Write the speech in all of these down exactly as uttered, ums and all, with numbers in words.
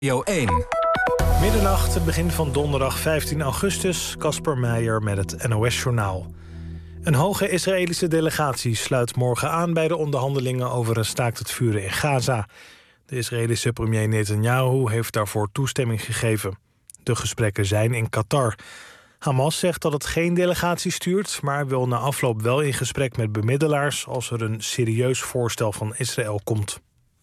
Radio één. Middernacht, het begin van donderdag vijftien augustus. Casper Meijer met het N O S-journaal. Een hoge Israëlische delegatie sluit morgen aan bij de onderhandelingen over een staakt het vuren in Gaza. De Israëlische premier Netanyahu heeft daarvoor toestemming gegeven. De gesprekken zijn in Qatar. Hamas zegt dat het geen delegatie stuurt, maar wil na afloop wel in gesprek met bemiddelaars als er een serieus voorstel van Israël komt.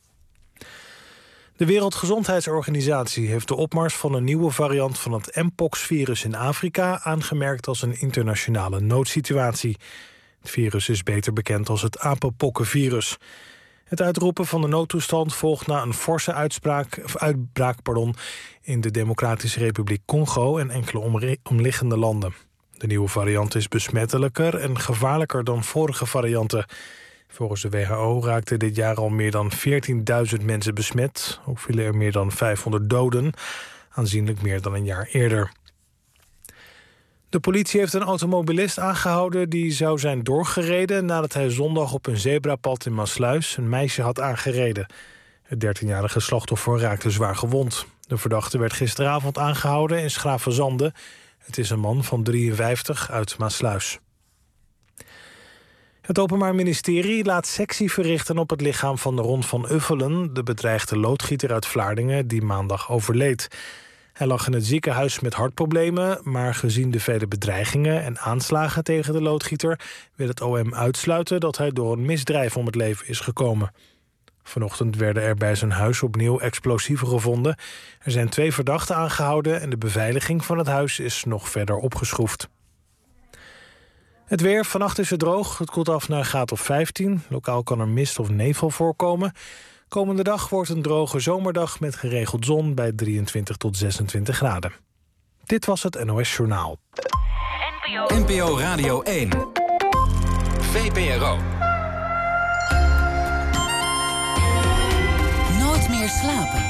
De Wereldgezondheidsorganisatie heeft de opmars van een nieuwe variant van het mpox-virus in Afrika aangemerkt als een internationale noodsituatie. Het virus is beter bekend als het apenpokkenvirus. Het uitroepen van de noodtoestand volgt na een forse uitspraak, of uitbraak pardon, in de Democratische Republiek Congo en enkele omri- omliggende landen. De nieuwe variant is besmettelijker en gevaarlijker dan vorige varianten. Volgens de W H O raakten dit jaar al meer dan veertienduizend mensen besmet. Ook vielen er meer dan vijfhonderd doden, aanzienlijk meer dan een jaar eerder. De politie heeft een automobilist aangehouden die zou zijn doorgereden nadat hij zondag op een zebrapad in Maassluis een meisje had aangereden. Het dertienjarige slachtoffer raakte zwaar gewond. De verdachte werd gisteravond aangehouden in Schravenzande. Het is een man van drieënvijftig uit Maassluis. Het Openbaar Ministerie laat sectie verrichten op het lichaam van Ron van Uffelen, de bedreigde loodgieter uit Vlaardingen die maandag overleed. Hij lag in het ziekenhuis met hartproblemen, maar gezien de vele bedreigingen en aanslagen tegen de loodgieter wil het O M uitsluiten dat hij door een misdrijf om het leven is gekomen. Vanochtend werden er bij zijn huis opnieuw explosieven gevonden. Er zijn twee verdachten aangehouden en de beveiliging van het huis is nog verder opgeschroefd. Het weer, vannacht is het droog. Het koelt af naar een graad of vijftien. Lokaal kan er mist of nevel voorkomen. Komende dag wordt een droge zomerdag met geregeld zon bij drieëntwintig tot zesentwintig graden. Dit was het N O S Journaal. N P O Radio één. V P R O. Nooit meer slapen.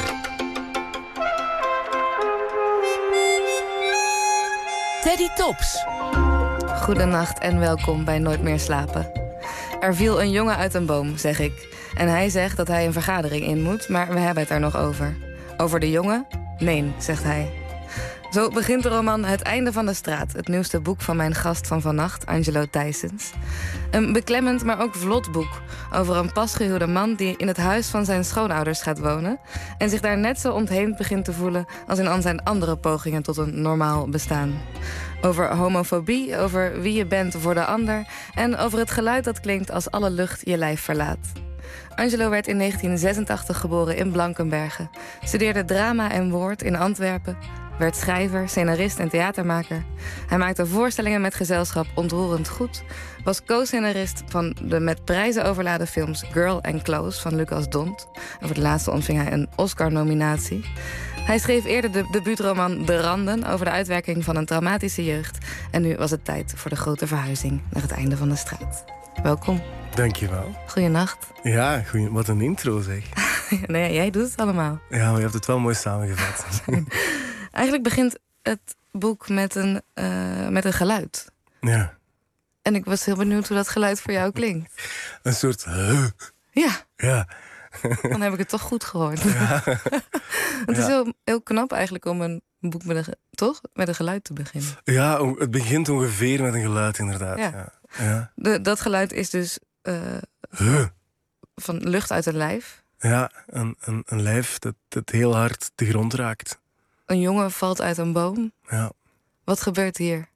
Teddy Tops. Goedenacht en welkom bij Nooit meer slapen. Er viel een jongen uit een boom, zeg ik. En hij zegt dat hij een vergadering in moet, maar we hebben het er nog over. Over de jongen? Nee, zegt hij. Zo begint de roman Het einde van de straat, het nieuwste boek van mijn gast van vannacht, Angelo Thijsens. Een beklemmend, maar ook vlot boek over een pasgehuwde man die in het huis van zijn schoonouders gaat wonen en zich daar net zo ontheemd begint te voelen als in al zijn andere pogingen tot een normaal bestaan. Over homofobie, over wie je bent voor de ander en over het geluid dat klinkt als alle lucht je lijf verlaat. Angelo werd in negentien zesentachtig geboren in Blankenberge, studeerde drama en woord in Antwerpen, werd schrijver, scenarist en theatermaker. Hij maakte voorstellingen met gezelschap Ontroerend Goed, was co-scenarist van de met prijzen overladen films Girl and Close van Lucas Dont. En voor de laatste ontving hij een Oscar-nominatie. Hij schreef eerder de debuutroman De Randen over de uitwerking van een traumatische jeugd. En nu was het tijd voor de grote verhuizing naar het einde van de straat. Welkom. Dankjewel. Goeienacht. Ja, goeie, wat een intro zeg. Nee, jij doet het allemaal. Ja, maar je hebt het wel mooi samengevat. Eigenlijk begint het boek met een, uh, met een geluid. Ja. En ik was heel benieuwd hoe dat geluid voor jou klinkt. Een soort... Uh. Ja. Ja. Dan heb ik het toch goed gehoord. Ja. Het is Ja. heel, heel knap eigenlijk om een boek met een, ge- toch? Met een geluid te beginnen. Ja, o- het begint ongeveer met een geluid inderdaad. Ja. Ja. Ja. De, dat geluid is dus uh, Uh. van lucht uit het lijf. Ja, een, een, een lijf dat, dat heel hard de grond raakt. Een jongen valt uit een boom. Ja. Wat gebeurt hier?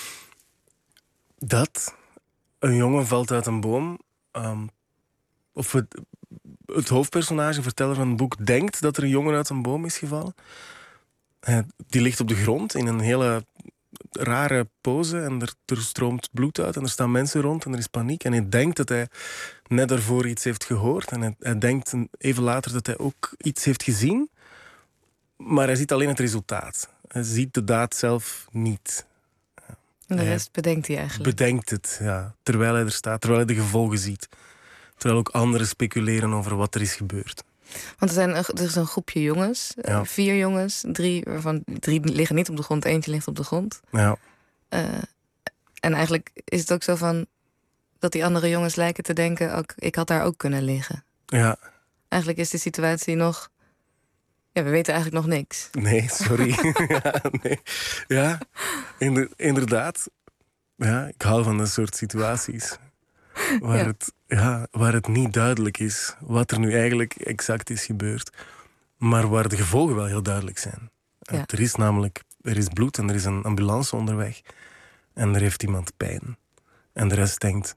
Dat, een jongen valt uit een boom. Um, of het, het hoofdpersonage, verteller van het boek, denkt dat er een jongen uit een boom is gevallen. Hij, die ligt op de grond in een hele rare pose en er, er stroomt bloed uit en er staan mensen rond en er is paniek. En hij denkt dat hij net daarvoor iets heeft gehoord en hij, hij denkt even later dat hij ook iets heeft gezien. Maar hij ziet alleen het resultaat. Hij ziet de daad zelf niet. En de Hij rest bedenkt hij eigenlijk. Bedenkt het, ja. Terwijl hij er staat, terwijl hij de gevolgen ziet. Terwijl ook anderen speculeren over wat er is gebeurd. Want er, zijn, een- er is een groepje jongens. eh, Ja. Vier jongens. Drie, waarvan drie liggen niet op de grond. Eentje ligt op de grond. Ja. Uh, en eigenlijk is het ook zo van... dat die andere jongens lijken te denken... Ook, ik had daar ook kunnen liggen. Ja. Eigenlijk is de situatie nog... Ja, we weten eigenlijk nog niks. Nee, sorry. ja, nee. ja inder, inderdaad. Ja, ik hou van dat soort situaties. Waar, ja. Het, ja, waar het niet duidelijk is wat er nu eigenlijk exact is gebeurd. Maar waar de gevolgen wel heel duidelijk zijn. Ja. Er is namelijk er is bloed en er is een ambulance onderweg. En er heeft iemand pijn. En de rest denkt,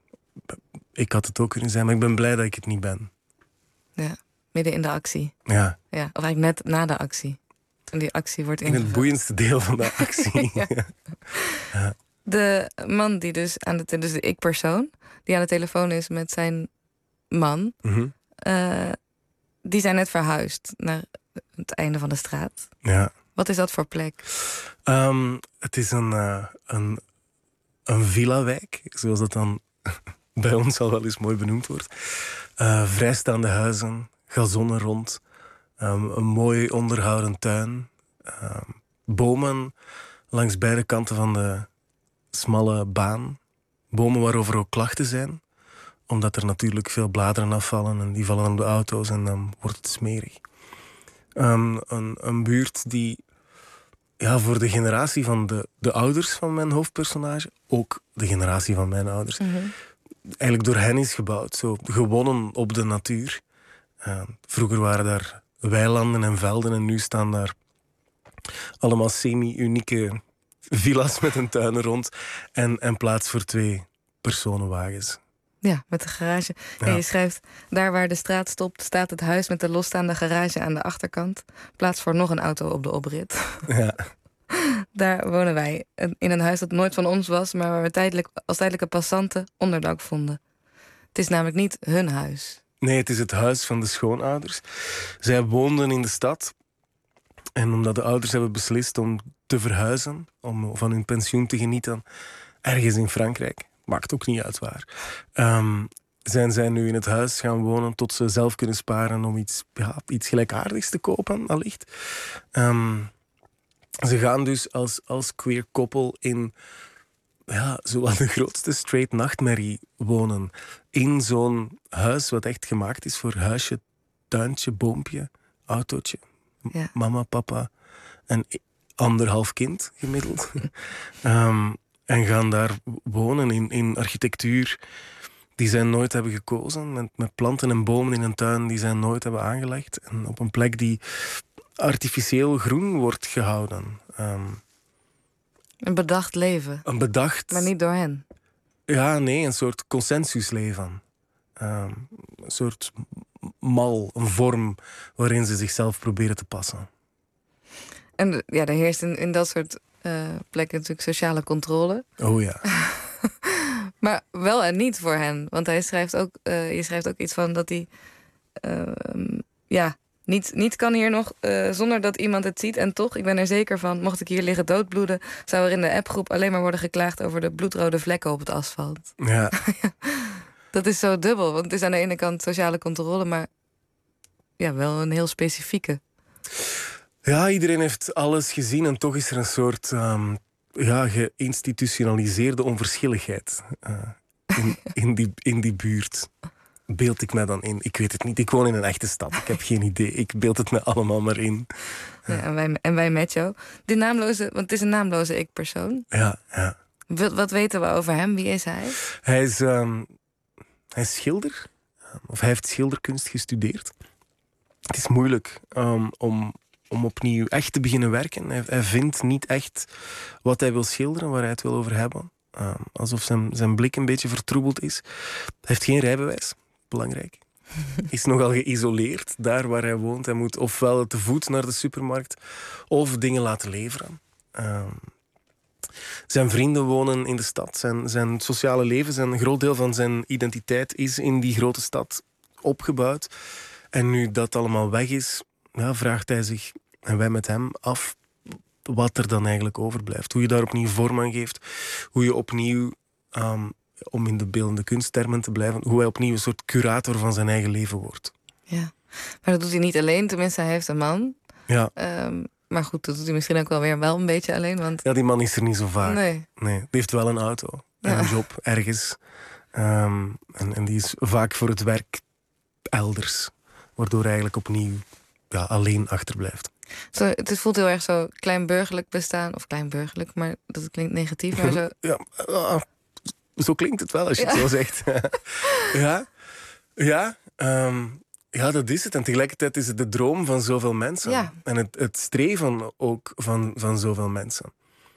ik had het ook kunnen zijn, maar ik ben blij dat ik het niet ben. Ja, midden in de actie. Ja. Ja, of eigenlijk net na de actie. En die actie wordt ingevuld. In het boeiendste deel van de actie. ja. Ja. De man die dus aan de, dus de ik-persoon, die aan de telefoon is met zijn man, mm-hmm. uh, die zijn net verhuisd naar het einde van de straat. Ja. Wat is dat voor plek? Um, het is een, uh, een, een villa-wijk, zoals dat dan bij ons al wel eens mooi benoemd wordt. Uh, vrijstaande huizen, gazonnen rond, um, een mooi onderhouden tuin, uh, bomen langs beide kanten van de smalle baan. Bomen waarover ook klachten zijn, omdat er natuurlijk veel bladeren afvallen en die vallen op de auto's en dan wordt het smerig. Um, een, een buurt die ja, voor de generatie van de, de ouders van mijn hoofdpersonage, ook de generatie van mijn ouders, mm-hmm. eigenlijk door hen is gebouwd. Zo gewonnen op de natuur. Uh, vroeger waren daar weilanden en velden en nu staan daar allemaal semi-unieke villa's met een tuin er rond en, en plaats voor twee personenwagens. Ja, met de garage. Ja. En je schrijft, daar waar de straat stopt, staat het huis met de losstaande garage aan de achterkant. Plaats voor nog een auto op de oprit. Ja. Daar wonen wij. In een huis dat nooit van ons was, maar waar we tijdelijk, als tijdelijke passanten onderdak vonden. Het is namelijk niet hun huis. Nee, het is het huis van de schoonouders. Zij woonden in de stad. En omdat de ouders hebben beslist om te verhuizen, om van hun pensioen te genieten, ergens in Frankrijk, maakt ook niet uit waar, um, zijn zij nu in het huis gaan wonen tot ze zelf kunnen sparen om iets, ja, iets gelijkaardigs te kopen, allicht. Um, ze gaan dus als, als queer koppel in ja, zowel de grootste straight nachtmerrie wonen. In zo'n huis wat echt gemaakt is voor huisje, tuintje, boompje, autootje. Ja. Mama, papa en anderhalf kind gemiddeld. um, en gaan daar wonen in, in architectuur die zij nooit hebben gekozen. Met, met planten en bomen in een tuin die zij nooit hebben aangelegd. En op een plek die artificieel groen wordt gehouden. Um, een bedacht leven. Een bedacht... Maar niet door hen. Ja, nee, een soort consensusleven. Um, een soort mal, een vorm waarin ze zichzelf proberen te passen. En ja, er heerst in, in dat soort uh, plekken natuurlijk sociale controle. Oh ja. Maar wel en niet voor hen. Want hij schrijft ook, uh, je schrijft ook iets van dat hij... Uh, ja, niet, niet kan hier nog uh, zonder dat iemand het ziet. En toch, ik ben er zeker van, mocht ik hier liggen doodbloeden, zou er in de appgroep alleen maar worden geklaagd over de bloedrode vlekken op het asfalt. Ja. Dat is zo dubbel, want het is aan de ene kant sociale controle, maar ja, wel een heel specifieke. Ja, iedereen heeft alles gezien en toch is er een soort um, ja, geïnstitutionaliseerde onverschilligheid uh, in, in, die, in die buurt. Beeld ik me dan in? Ik weet het niet. Ik woon in een echte stad. Ik heb geen idee. Ik beeld het me allemaal maar in. Ja, en, wij, en wij met jou. Die naamloze, want het is een naamloze ik-persoon. Ja, ja. Wat, wat weten we over hem? Wie is hij? Hij is, um, hij is schilder. Of hij heeft schilderkunst gestudeerd. Het is moeilijk um, om... om opnieuw echt te beginnen werken. Hij, hij vindt niet echt wat hij wil schilderen, waar hij het wil over hebben. Uh, alsof zijn, zijn blik een beetje vertroebeld is. Hij heeft geen rijbewijs, belangrijk. Is nogal geïsoleerd, daar waar hij woont. Hij moet ofwel te voet naar de supermarkt, of dingen laten leveren. Uh, zijn vrienden wonen in de stad. Zijn, zijn sociale leven, zijn, een groot deel van zijn identiteit is in die grote stad opgebouwd. En nu dat allemaal weg is, ja, vraagt hij zich, en wij met hem, af wat er dan eigenlijk overblijft. Hoe je daar opnieuw vorm aan geeft. Hoe je opnieuw, um, om in de beeldende kunsttermen te blijven, hoe hij opnieuw een soort curator van zijn eigen leven wordt. Ja, maar dat doet hij niet alleen. Tenminste, hij heeft een man. Ja. Um, maar goed, dat doet hij misschien ook wel weer wel een beetje alleen. Want... Ja, die man is er niet zo vaak. Nee. Nee, die heeft wel een auto. En ja. Een job ergens. Um, en, en die is vaak voor het werk elders. Waardoor hij eigenlijk opnieuw ja, alleen achterblijft. Zo, het voelt heel erg zo kleinburgerlijk bestaan. Of kleinburgerlijk, maar dat klinkt negatief. Maar zo... Ja, uh, zo klinkt het wel als je ja. het zo zegt. ja, ja, um, ja, dat is het. En tegelijkertijd is het de droom van zoveel mensen. Ja. En het, het streven ook van, van zoveel mensen.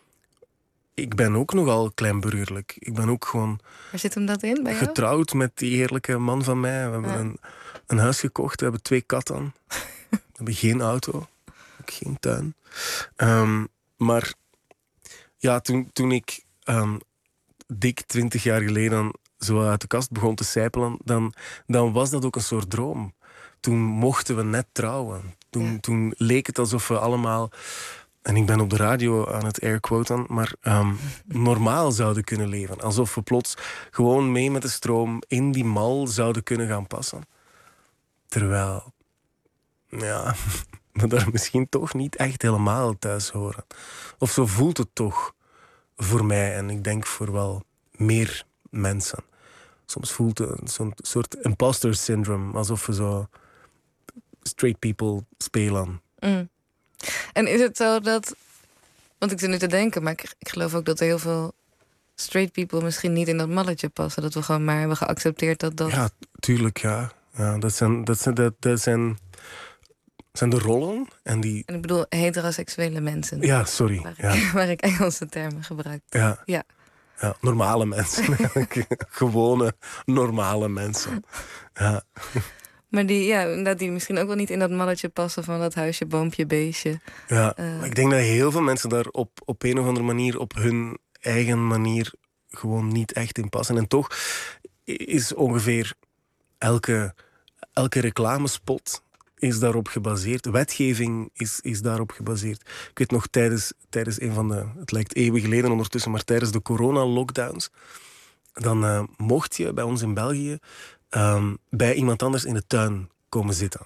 Ik ben ook nogal kleinburgerlijk. Ik ben ook gewoon... Waar zit hem dat in bij jou? Getrouwd met die heerlijke man van mij. We hebben ja. een, een huis gekocht. We hebben twee katten. We hebben geen auto. Ook geen tuin. Um, maar ja, toen, toen ik um, dik twintig jaar geleden zo uit de kast begon te sijpelen, dan, dan was dat ook een soort droom. Toen mochten we net trouwen. Toen, ja. toen leek het alsof we allemaal... En ik ben op de radio aan het airquoten, maar um, normaal zouden kunnen leven. Alsof we plots gewoon mee met de stroom in die mal zouden kunnen gaan passen. Terwijl, ja, we daar misschien toch niet echt helemaal thuis horen. Of zo voelt het toch voor mij en ik denk voor wel meer mensen. Soms voelt het zo'n soort imposter syndrome, alsof we zo straight people spelen. Mm. En is het zo dat... Want ik zit nu te denken, maar ik, ik geloof ook dat er heel veel straight people misschien niet in dat malletje passen. Dat we gewoon maar hebben geaccepteerd dat dat... Ja, tuurlijk, ja. ja dat, zijn, dat, zijn, dat, dat zijn, zijn de rollen. En, die... en ik bedoel heteroseksuele mensen. Ja, sorry. Waar, ja. Ik, waar ik Engelse termen gebruik. Ja. ja. ja normale mensen. Gewone, normale mensen. Ja. Maar die, ja, dat die misschien ook wel niet in dat malletje passen van dat huisje, boompje, beestje. Ja, uh, ik denk dat heel veel mensen daar op, op een of andere manier, op hun eigen manier, gewoon niet echt in passen. En toch is ongeveer elke, elke reclamespot is daarop gebaseerd. Wetgeving is, is daarop gebaseerd. Ik weet nog tijdens, tijdens een van de, het lijkt eeuwen geleden ondertussen, maar tijdens de corona-lockdowns, dan uh, mocht je bij ons in België Um, bij iemand anders in de tuin komen zitten.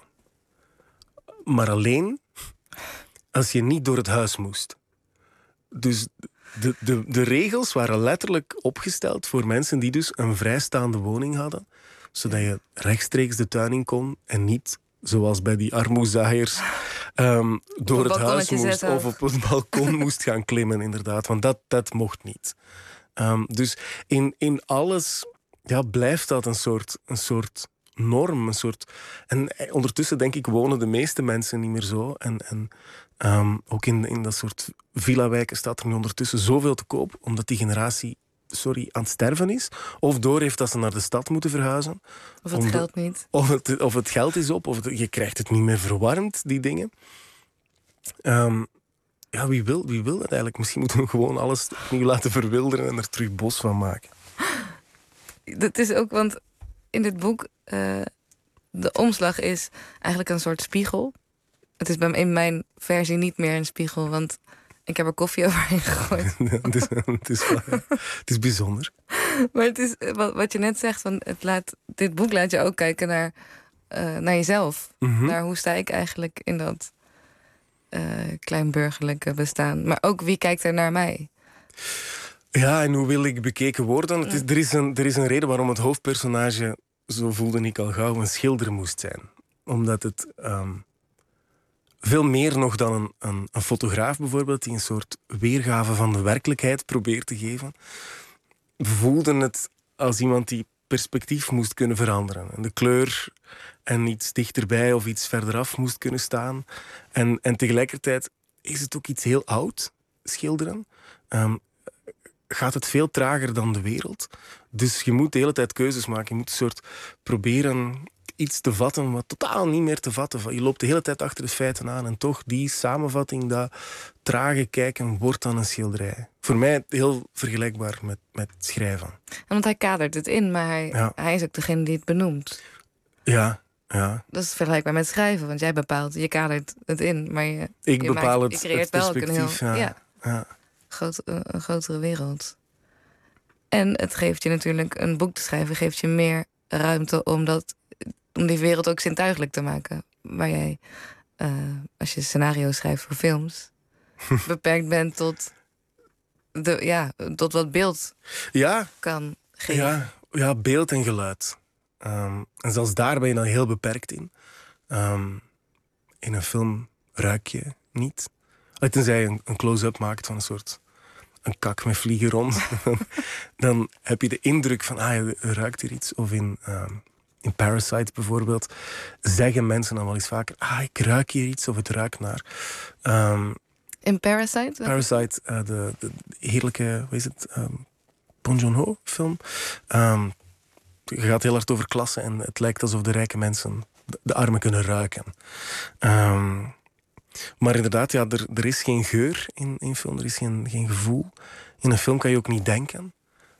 Maar alleen als je niet door het huis moest. Dus de, de, de regels waren letterlijk opgesteld voor mensen die dus een vrijstaande woning hadden, zodat je rechtstreeks de tuin in kon en niet, zoals bij die armoezaaiers, um, door het huis moest zetten. Of op een balkon moest gaan klimmen, inderdaad. Want dat, dat mocht niet. Um, dus in, in alles... Ja, blijft dat een soort, een soort norm. Een soort... En ondertussen, denk ik, wonen de meeste mensen niet meer zo. En, en um, ook in, in dat soort villa-wijken staat er nu ondertussen zoveel te koop, omdat die generatie sorry, aan het sterven is. Of door heeft dat ze naar de stad moeten verhuizen. Of het de, geld niet. Of het, of het geld is op, of de, je krijgt het niet meer verwarmd, die dingen. Um, ja, wie wil, wie wil dat eigenlijk? Misschien moeten we gewoon alles opnieuw laten verwilderen en er terug bos van maken. Dat is ook, want in dit boek, uh, de omslag is eigenlijk een soort spiegel. Het is bij, in mijn versie niet meer een spiegel, want ik heb er koffie overheen gegooid. Ja, het, is, het, is wel, ja. Het is bijzonder. Maar het is wat, wat je net zegt, van het laat, dit boek laat je ook kijken naar, uh, naar jezelf. Mm-hmm. Naar hoe sta ik eigenlijk in dat uh, kleinburgerlijke bestaan. Maar ook wie kijkt er naar mij? Ja, en hoe wil ik bekeken worden? Het is, er, is een, er is een reden waarom het hoofdpersonage, zo voelde ik al gauw, een schilder moest zijn. Omdat het um, veel meer nog dan een, een, een fotograaf bijvoorbeeld, die een soort weergave van de werkelijkheid probeert te geven, voelde het als iemand die perspectief moest kunnen veranderen. En de kleur en iets dichterbij of iets verderaf moest kunnen staan. En, en tegelijkertijd is het ook iets heel oud, schilderen. Um, gaat het veel trager dan de wereld. Dus je moet de hele tijd keuzes maken. Je moet een soort proberen iets te vatten wat totaal niet meer te vatten valt. Je loopt de hele tijd achter de feiten aan en toch die samenvatting, dat trage kijken, wordt dan een schilderij. Voor mij heel vergelijkbaar met, met schrijven. En want hij kadert het in, maar hij, ja. hij is ook degene die het benoemt. Ja, ja. Dat is vergelijkbaar met schrijven, want jij bepaalt, je kadert het in, maar je, ik je, bepaal maakt, het, je creëert het wel ook een heel... ja. Ja. Ja. Groot, een grotere wereld. En het geeft je natuurlijk, een boek te schrijven geeft je meer ruimte om, dat, om die wereld ook zintuigelijk te maken. Waar jij, uh, als je scenario's schrijft voor films, beperkt bent tot, de, ja, tot wat beeld ja. kan geven. Ja, ja, beeld en geluid. Um, en zelfs daar ben je dan heel beperkt in. Um, in een film ruik je niet. Uh, tenzij je een, een close-up maakt van een soort een kak met vliegen rond. Dan heb je de indruk van, ah, je ruikt hier iets. Of in, uh, in Parasite bijvoorbeeld zeggen mensen dan wel eens vaker, ah, ik ruik hier iets of het ruikt naar. Um, in Parasite? Parasite, uh, de, de heerlijke, hoe is het, um, Bong Joon-ho film. Um, het gaat heel hard over klasse en het lijkt alsof de rijke mensen de, de armen kunnen ruiken. Um, maar inderdaad, ja, er, er is geen geur in een film, er is geen, geen gevoel. In een film kan je ook niet denken.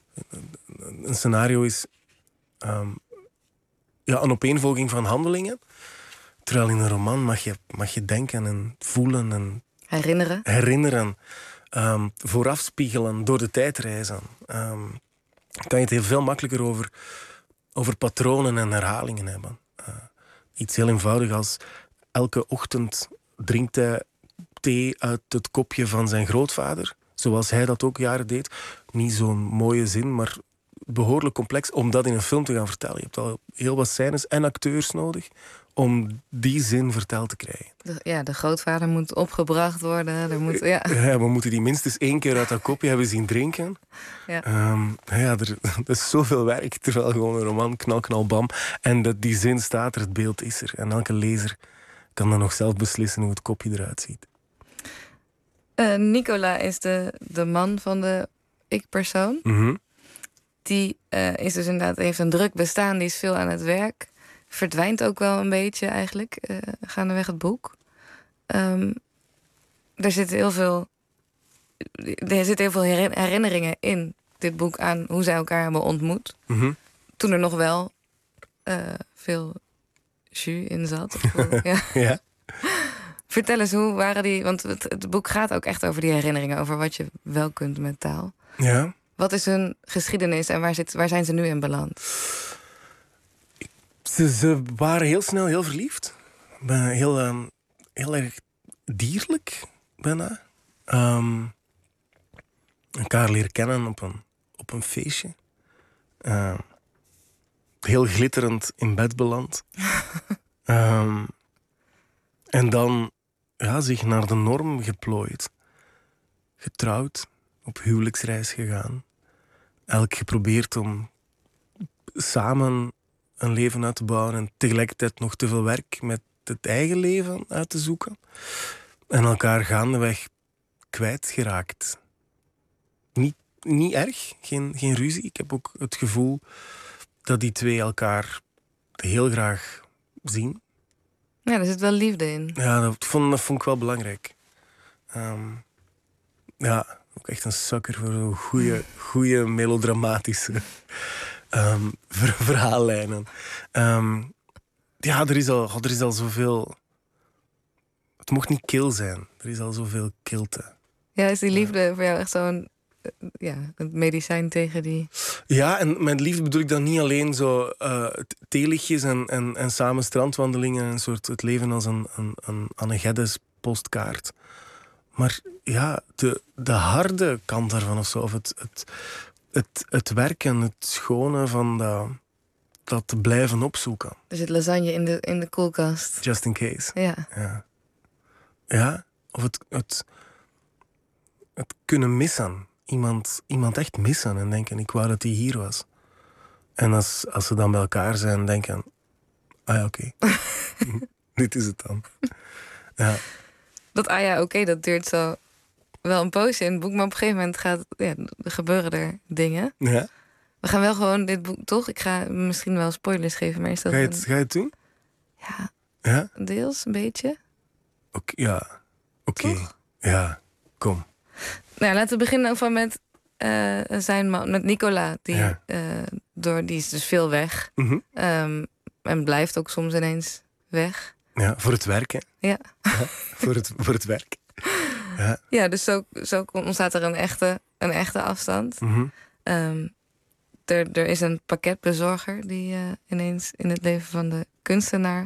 Een scenario is um, ja, een opeenvolging van handelingen. Terwijl in een roman mag je, mag je denken en voelen en herinneren. herinneren. Um, voorafspiegelen, door de tijd reizen. Um, kan je het heel veel makkelijker over, over patronen en herhalingen hebben. Uh, iets heel eenvoudig als elke ochtend drinkt hij thee uit het kopje van zijn grootvader. Zoals hij dat ook jaren deed. Niet zo'n mooie zin, maar behoorlijk complex om dat in een film te gaan vertellen. Je hebt al heel wat scènes en acteurs nodig om die zin verteld te krijgen. De, ja, de grootvader moet opgebracht worden. Er moet, ja. Ja, we moeten die minstens één keer uit dat kopje hebben zien drinken. Ja. Um, ja, er, dat is zoveel werk, terwijl gewoon een roman, knal, knal, bam. En dat die zin staat er, het beeld is er. En elke lezer kan dan nog zelf beslissen hoe het kopje eruit ziet. Uh, Nicola is de, de man van de ik-persoon. Mm-hmm. Die uh, is dus inderdaad, heeft een druk bestaan, die is veel aan het werk. Verdwijnt ook wel een beetje eigenlijk, uh, gaandeweg het boek. Um, er zitten heel veel, er zitten heel veel herinneringen in dit boek aan hoe zij elkaar hebben ontmoet. Mm-hmm. Toen er nog wel uh, veel jus in zat. Of, ja. Ja. Vertel eens, hoe waren die... Want het, het boek gaat ook echt over die herinneringen, over wat je wel kunt met taal. Ja. Wat is hun geschiedenis en waar, zit, waar zijn ze nu in beland? Ze, ze waren heel snel heel verliefd. Heel, um, heel erg dierlijk, bijna. Um, elkaar leren kennen op een, op een feestje. Uh, heel glitterend in bed beland. um, en dan ja, zich naar de norm geplooid. Getrouwd, op huwelijksreis gegaan. Elk geprobeerd om samen een leven uit te bouwen en tegelijkertijd nog te veel werk met het eigen leven uit te zoeken. En elkaar gaandeweg kwijtgeraakt. Niet, niet erg, geen, geen ruzie. Ik heb ook het gevoel dat die twee elkaar heel graag zien. Ja, er zit wel liefde in. Ja, dat vond, dat vond ik wel belangrijk. Um, ja, ook echt een sukker voor zo'n goede, goede melodramatische um, ver, verhaallijnen. Um, ja, er is, al, er is al zoveel... Het mocht niet kil zijn. Er is al zoveel kilte. Ja, is die liefde ja. voor jou echt zo'n... Ja, een medicijn tegen die... Ja, en met liefde bedoel ik dan niet alleen zo uh, theelichtjes en, en, en samen strandwandelingen en een soort het leven als een, een, een Anne Geddes postkaart. Maar ja, de, de harde kant daarvan of zo. Of het, het, het, het werken, het schone van dat, dat te blijven opzoeken. Er zit lasagne in de, in de koelkast. Just in case. Ja. Ja, ja of het, het, het kunnen missen. Iemand, iemand echt missen en denken, ik wou dat hij hier was. En als, als ze dan bij elkaar zijn, denken, ah ja, oké. Okay. Dit is het dan. Ja. Dat ah ja, oké, okay, dat duurt zo wel een poosje in het boek. Maar op een gegeven moment gaat, ja, er gebeuren er dingen. Ja. We gaan wel gewoon dit boek, toch? Ik ga misschien wel spoilers geven, maar is dat... Ga je het, een... ga je het doen? Ja, ja? deels, een beetje. Oké, ja, oké. Okay. Ja, kom. Nou, laten we beginnen van met uh, zijn man, met Nicola. Die, ja. uh, door, die is dus veel weg. Mm-hmm. Um, en blijft ook soms ineens weg. Ja, voor het werk, hè? Ja. ja voor, het, voor het werk. Ja, ja dus zo, zo ontstaat er een echte, een echte afstand. Mm-hmm. Um, er, er is een pakketbezorger die uh, ineens in het leven van de kunstenaar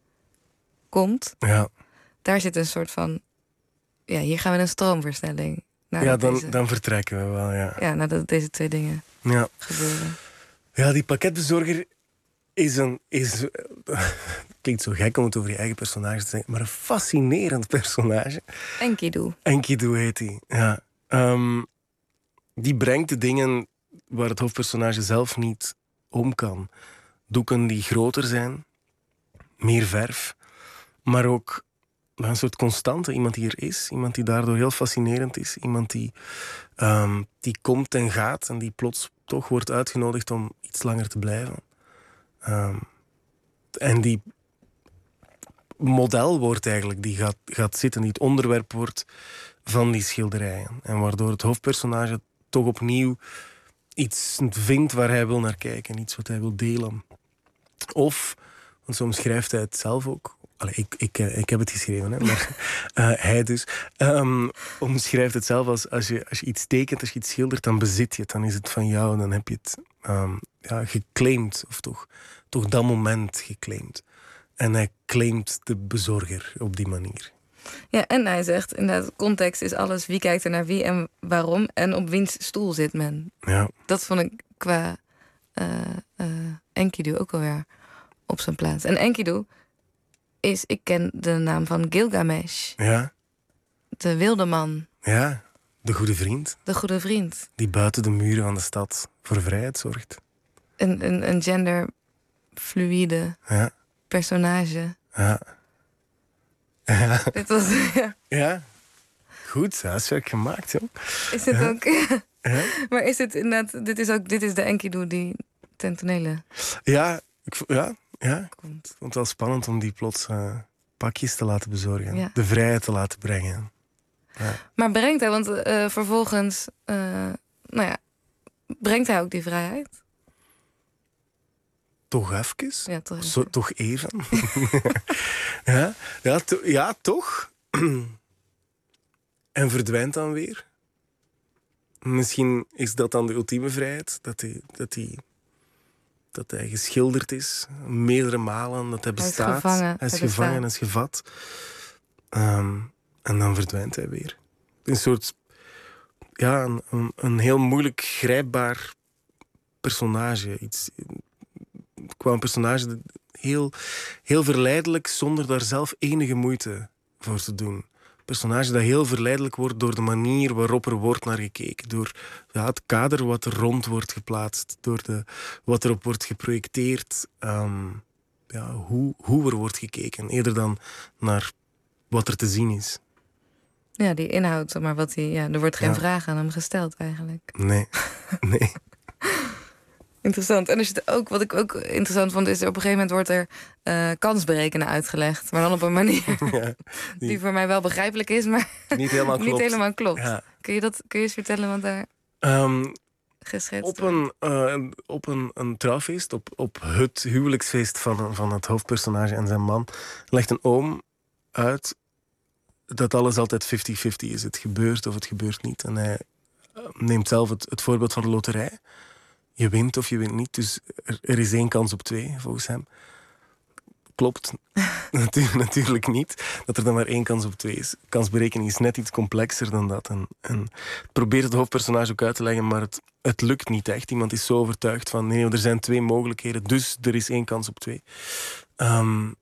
komt. Ja. Daar zit een soort van... Ja, hier gaan we een stroomversnelling. Ja, dan, deze... dan vertrekken we wel, ja. Ja, nadat deze twee dingen ja. gebeuren. Ja, die pakketbezorger is een... Is, klinkt zo gek om het over je eigen personage te zeggen, maar een fascinerend personage. Enkidu. Enkidu heet hij, ja. Um, die brengt de dingen waar het hoofdpersonage zelf niet om kan. Doeken die groter zijn, meer verf, maar ook een soort constante. Iemand die er is, iemand die daardoor heel fascinerend is. Iemand die, um, die komt en gaat en die plots toch wordt uitgenodigd om iets langer te blijven. Um, en die model wordt eigenlijk, die gaat, gaat zitten, die het onderwerp wordt van die schilderijen. En waardoor het hoofdpersonage toch opnieuw iets vindt waar hij wil naar kijken, iets wat hij wil delen. Of, want zo omschrijft hij het zelf ook. Allee, ik, ik, ik heb het geschreven, hè, maar uh, hij dus. Um, omschrijft het zelf als, als je, als je iets tekent, als je iets schildert, dan bezit je het. Dan is het van jou en dan heb je het um, ja, geclaimd. Of toch, toch dat moment geclaimd. En hij claimt de bezorger op die manier. Ja, en hij zegt inderdaad, context is alles. Wie kijkt er naar wie en waarom en op wiens stoel zit men. Ja. Dat vond ik qua uh, uh, Enkidu ook alweer op zijn plaats. En Enkidu is, ik ken de naam van Gilgamesh. Ja. De wilde man. Ja, de goede vriend. De goede vriend. Die buiten de muren van de stad voor vrijheid zorgt. Een, een, een genderfluïde ja. personage. Ja. Ja. Dit was, ja. Ja. Goed, huiswerk gemaakt, joh. Is het ja. ook... Ja. Ja. Maar is het inderdaad... Dit is ook dit is de Enkidu die ten tonele Ja, ik, ja, ja. komt. Ik vond het wel spannend om die plots uh, pakjes te laten bezorgen. Ja. De vrijheid te laten brengen. Ja. Maar brengt hij, want uh, vervolgens... Uh, nou ja, brengt hij ook die vrijheid? Toch even? Ja, toch even. Zo, toch even? ja, ja, to, ja, toch. En verdwijnt dan weer. Misschien is dat dan de ultieme vrijheid. Dat hij, dat hij, dat hij geschilderd is. Meerdere malen. Dat hij bestaat. Hij is gevangen. Hij is hij gevangen, hij is gevat. Um, en dan verdwijnt hij weer. Een soort... Ja, een, een, een heel moeilijk grijpbaar personage. Iets... Qua een personage dat heel, heel verleidelijk, zonder daar zelf enige moeite voor te doen. Een personage dat heel verleidelijk wordt door de manier waarop er wordt naar gekeken. Door ja, het kader wat er rond wordt geplaatst. Door de, wat erop wordt geprojecteerd. Um, ja, hoe, hoe er wordt gekeken. Eerder dan naar wat er te zien is. Ja, die inhoud, maar wat die, ja, er wordt geen ja. vraag aan hem gesteld eigenlijk. Nee, nee. Interessant. En als je het ook, wat ik ook interessant vond, is er op een gegeven moment wordt er uh, kansberekenen uitgelegd. Maar dan op een manier ja, die, die voor mij wel begrijpelijk is, maar niet helemaal klopt. Niet helemaal klopt. Ja. Kun je dat kun je eens vertellen wat daar um, geschetst op een, uh, op een, een trouwfeest, op, op het huwelijksfeest van, van het hoofdpersonage en zijn man, legt een oom uit dat alles altijd vijftig vijftig is. Het gebeurt of het gebeurt niet. En hij neemt zelf het, het voorbeeld van de loterij. Je wint of je wint niet, dus er, er is één kans op twee, volgens hem. Klopt Natuur, natuurlijk niet, dat er dan maar één kans op twee is. Kansberekening is net iets complexer dan dat. En, en probeert het hoofdpersonage ook uit te leggen, maar het, het lukt niet echt. Iemand is zo overtuigd van, nee, er zijn twee mogelijkheden, dus er is één kans op twee. Um,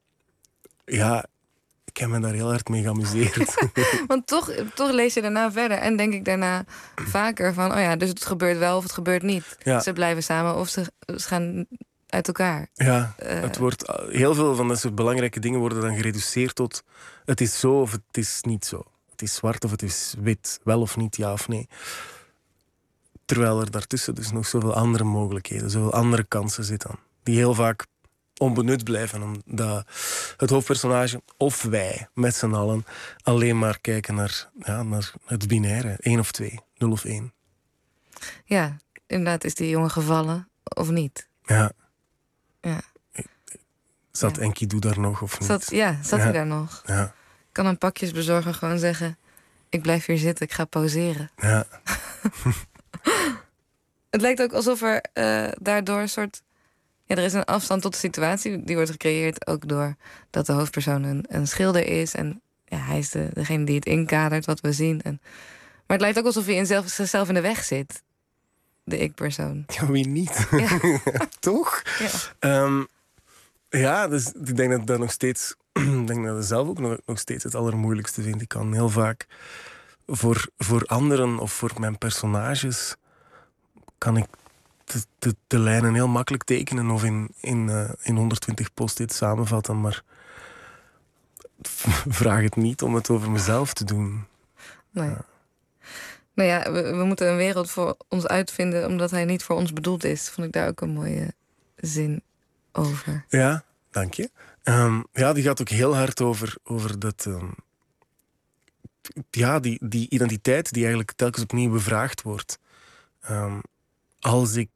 ja, ik heb me daar heel hard mee geamuseerd. Want toch, toch lees je daarna verder en denk ik daarna vaker van... oh ja, dus het gebeurt wel of het gebeurt niet. Ja. Ze blijven samen of ze, ze gaan uit elkaar. Ja, uh, het wordt, heel veel van dat soort belangrijke dingen worden dan gereduceerd tot... het is zo of het is niet zo. Het is zwart of het is wit. Wel of niet, ja of nee. Terwijl er daartussen dus nog zoveel andere mogelijkheden, zoveel andere kansen zitten. Die heel vaak onbenut blijven, omdat het hoofdpersonage of wij met z'n allen alleen maar kijken naar, ja, naar het binaire. één of twee, nul of één. Ja, inderdaad, is die jongen gevallen of niet? Ja. Ja. Zat ja. Enkidu daar nog of niet? Zat, ja, zat ja. hij daar nog? Ja. Kan een pakjesbezorger gewoon zeggen... ik blijf hier zitten, ik ga pauzeren. Ja. Het lijkt ook alsof er uh, daardoor een soort... Ja, er is een afstand tot de situatie. Die wordt gecreëerd ook door dat de hoofdpersoon een, een schilder is. En ja, hij is de, degene die het inkadert, wat we zien. En, maar het lijkt ook alsof hij in zelf, zichzelf in de weg zit. De ik-persoon. Ja, wie niet? Ja. Toch? Ja. Um, Ja, dus ik denk dat dat nog steeds... ik denk dat ik zelf ook nog, nog steeds het allermoeilijkste vind. Ik kan heel vaak voor, voor anderen of voor mijn personages... kan ik de, de, de lijnen heel makkelijk tekenen of in, in, uh, in honderdtwintig post-its samenvatten, maar vraag het niet om het over mezelf te doen. Nee. Ja. Nou ja, we, we moeten een wereld voor ons uitvinden omdat hij niet voor ons bedoeld is. Vond ik daar ook een mooie zin over. Ja, dank je. Um, ja, die gaat ook heel hard over, over dat... Um, ja, die, die identiteit die eigenlijk telkens opnieuw bevraagd wordt. Um, als ik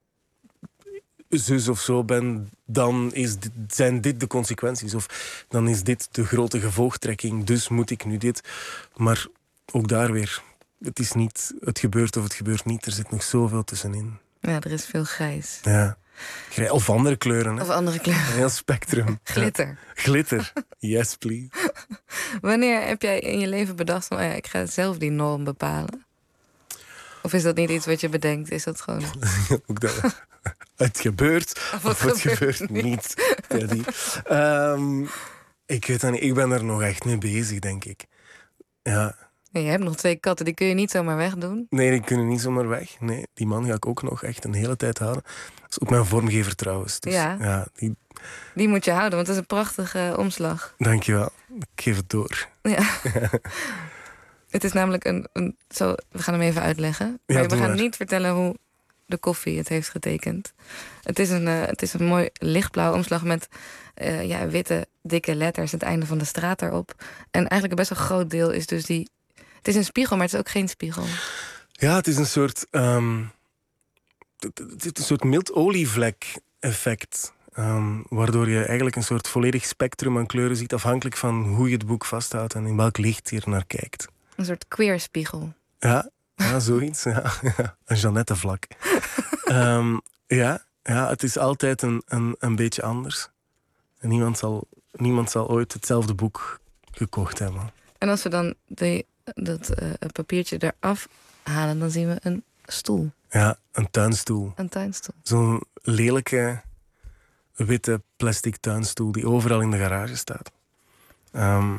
zus of zo ben, dan is dit, zijn dit de consequenties. Of dan is dit de grote gevolgtrekking, dus moet ik nu dit. Maar ook daar weer, het is niet, het gebeurt of het gebeurt niet. Er zit nog zoveel tussenin. Ja, er is veel grijs. Ja. Of andere kleuren. Hè? Of andere kleuren. Een heel spectrum. Glitter. Ja. Glitter. Yes, please. Wanneer heb jij in je leven bedacht van, oh ja, ik ga zelf die norm bepalen? Of is dat niet iets wat je bedenkt? Is dat gewoon... Ook dat, het gebeurt of, of het gebeurt, gebeurt niet. niet. um, ik weet dat niet. Ik ben er nog echt mee bezig, denk ik. Ja. Ja, je hebt nog twee katten, die kun je niet zomaar wegdoen. Nee, die kunnen niet zomaar weg. Nee, die man ga ik ook nog echt een hele tijd houden. Dat is ook mijn vormgever trouwens. Dus, ja, ja die... die moet je houden, want dat is een prachtige uh, omslag. Dankjewel. Ik geef het door. Ja. Het is namelijk een, een... Zo, we gaan hem even uitleggen. Maar ja, we gaan maar. niet vertellen hoe de koffie het heeft getekend. Het is een, uh, het is een mooi lichtblauw omslag met uh, ja, witte, dikke letters. Het einde van de straat erop. En eigenlijk een best wel groot deel is dus die... Het is een spiegel, maar het is ook geen spiegel. Ja, het is een soort... Um, het is een soort mild olievlek effect. Um, waardoor je eigenlijk een soort volledig spectrum aan kleuren ziet, afhankelijk van hoe je het boek vasthoudt en in welk licht je er naar kijkt. Een soort queer-spiegel. Ja, ja zoiets. Ja. Een Jeannette-vlak. um, ja, ja, het is altijd een, een, een beetje anders. En niemand zal, niemand zal ooit hetzelfde boek gekocht hebben. En als we dan de, dat uh, papiertje eraf halen, dan zien we een stoel. Ja, een tuinstoel. Een tuinstoel. Zo'n lelijke, witte plastic tuinstoel die overal in de garage staat. Um,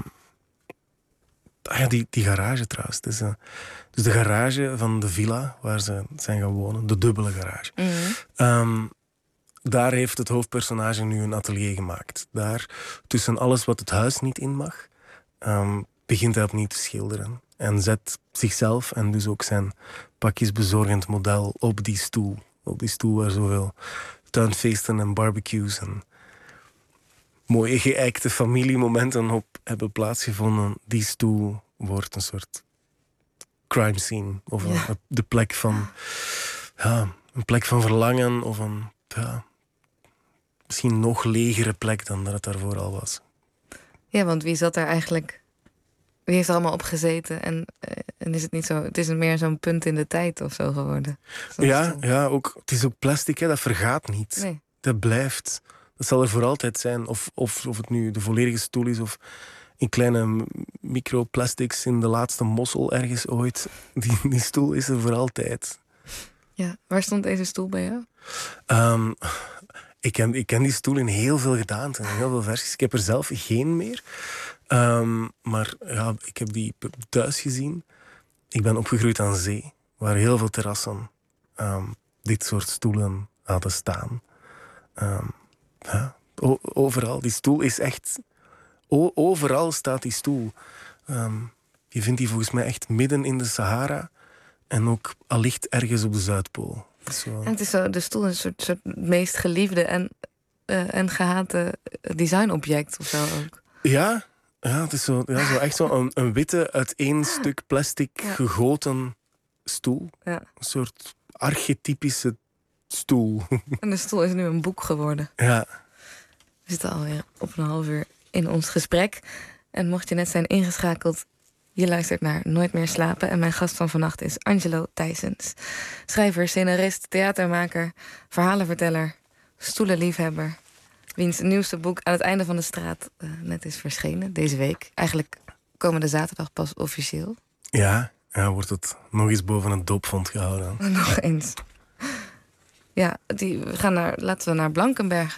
ah ja, die, die garage trouwens. Dus, uh, dus de garage van de villa waar ze zijn gaan wonen, de dubbele garage. Mm-hmm. Um, daar heeft het hoofdpersonage nu een atelier gemaakt. Daar, tussen alles wat het huis niet in mag, um, begint hij opnieuw te schilderen. En zet zichzelf en dus ook zijn pakjesbezorgend model op die stoel. Op die stoel waar zoveel tuinfeesten en barbecues en mooie geëikte familiemomenten op hebben plaatsgevonden. Die stoel wordt een soort crime scene. Of een, ja. de plek van, ja, een plek van verlangen. Of een ja, misschien nog legere plek dan dat het daarvoor al was. Ja, want wie zat daar eigenlijk... Wie heeft er allemaal op gezeten? En, uh, en is het niet zo... Het is meer zo'n punt in de tijd of zo geworden. Ja, ja ook, het is ook plastic, hè, dat vergaat niet. Nee. Dat blijft. Dat zal er voor altijd zijn. Of, of, of het nu de volledige stoel is of in kleine microplastics in de laatste mossel ergens ooit. Die, die stoel is er voor altijd. Ja, waar stond deze stoel bij jou? Um, ik, ken, ik ken die stoel in heel veel gedaanten, in heel veel versies. Ik heb er zelf geen meer. Um, maar ja, ik heb die thuis gezien. Ik ben opgegroeid aan zee, waar heel veel terrassen um, dit soort stoelen hadden staan. Um, ja, o- overal. Die stoel is echt... O- overal staat die stoel. Um, je vindt die volgens mij echt midden in de Sahara en ook allicht ergens op de Zuidpool. Zo. En het is zo, de stoel is een soort, soort meest geliefde en, uh, en gehate designobject of zo ook. Ja, ja, het is zo, ja, zo echt zo een, een witte uit één stuk plastic ja. gegoten stoel. Ja. Een soort archetypische stoel. En de stoel is nu een boek geworden. Ja. We zitten alweer op een half uur in ons gesprek. En mocht je net zijn ingeschakeld, je luistert naar Nooit meer slapen. En mijn gast van vannacht is Angelo Thijssens. Schrijver, scenarist, theatermaker, verhalenverteller, stoelenliefhebber. Wiens nieuwste boek Aan het einde van de straat uh, net is verschenen, deze week. Eigenlijk komende zaterdag pas officieel. Ja, ja, wordt het nog eens boven een doopvond gehouden. Nog eens. Ja, die, we gaan naar, laten we naar Blankenbergen.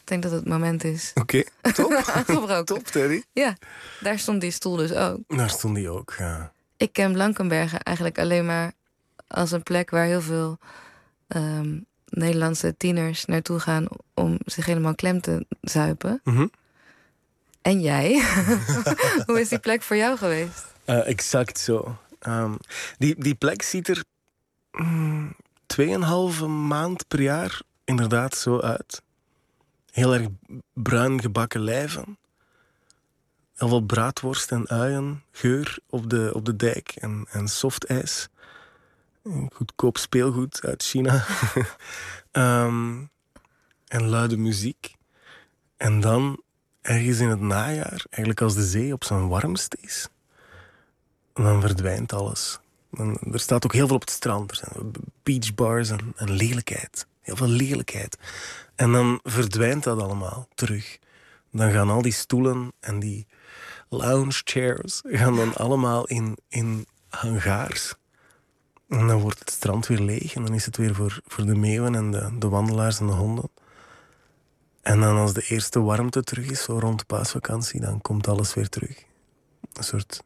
denk dat het moment is. Oké, okay, top. Afgebroken. Top, Teddy. Ja, daar stond die stoel dus ook. Daar stond die ook, ja. Ik ken Blankenberge eigenlijk alleen maar als een plek waar heel veel um, Nederlandse tieners naartoe gaan om zich helemaal klem te zuipen. Mm-hmm. En jij? Hoe is die plek voor jou geweest? Uh, exact zo. Um, die, die plek ziet er mm, tweeënhalve maand per jaar inderdaad zo uit. Heel erg bruin gebakken lijven. Heel veel braadworst en uien. Geur op de, op de dijk en, en softijs. Goedkoop speelgoed uit China. um, en luide muziek. En dan, ergens in het najaar, eigenlijk als de zee op zijn warmst is, dan verdwijnt alles. Dan, er staat ook heel veel op het strand. Er zijn beachbars en, en lelijkheid. Heel veel lelijkheid. En dan verdwijnt dat allemaal terug. Dan gaan al die stoelen en die lounge chairs gaan dan allemaal in, in hangaars. En dan wordt het strand weer leeg. En dan is het weer voor, voor de meeuwen en de, de wandelaars en de honden. En dan als de eerste warmte terug is, zo rond de paasvakantie, dan komt alles weer terug. Een soort...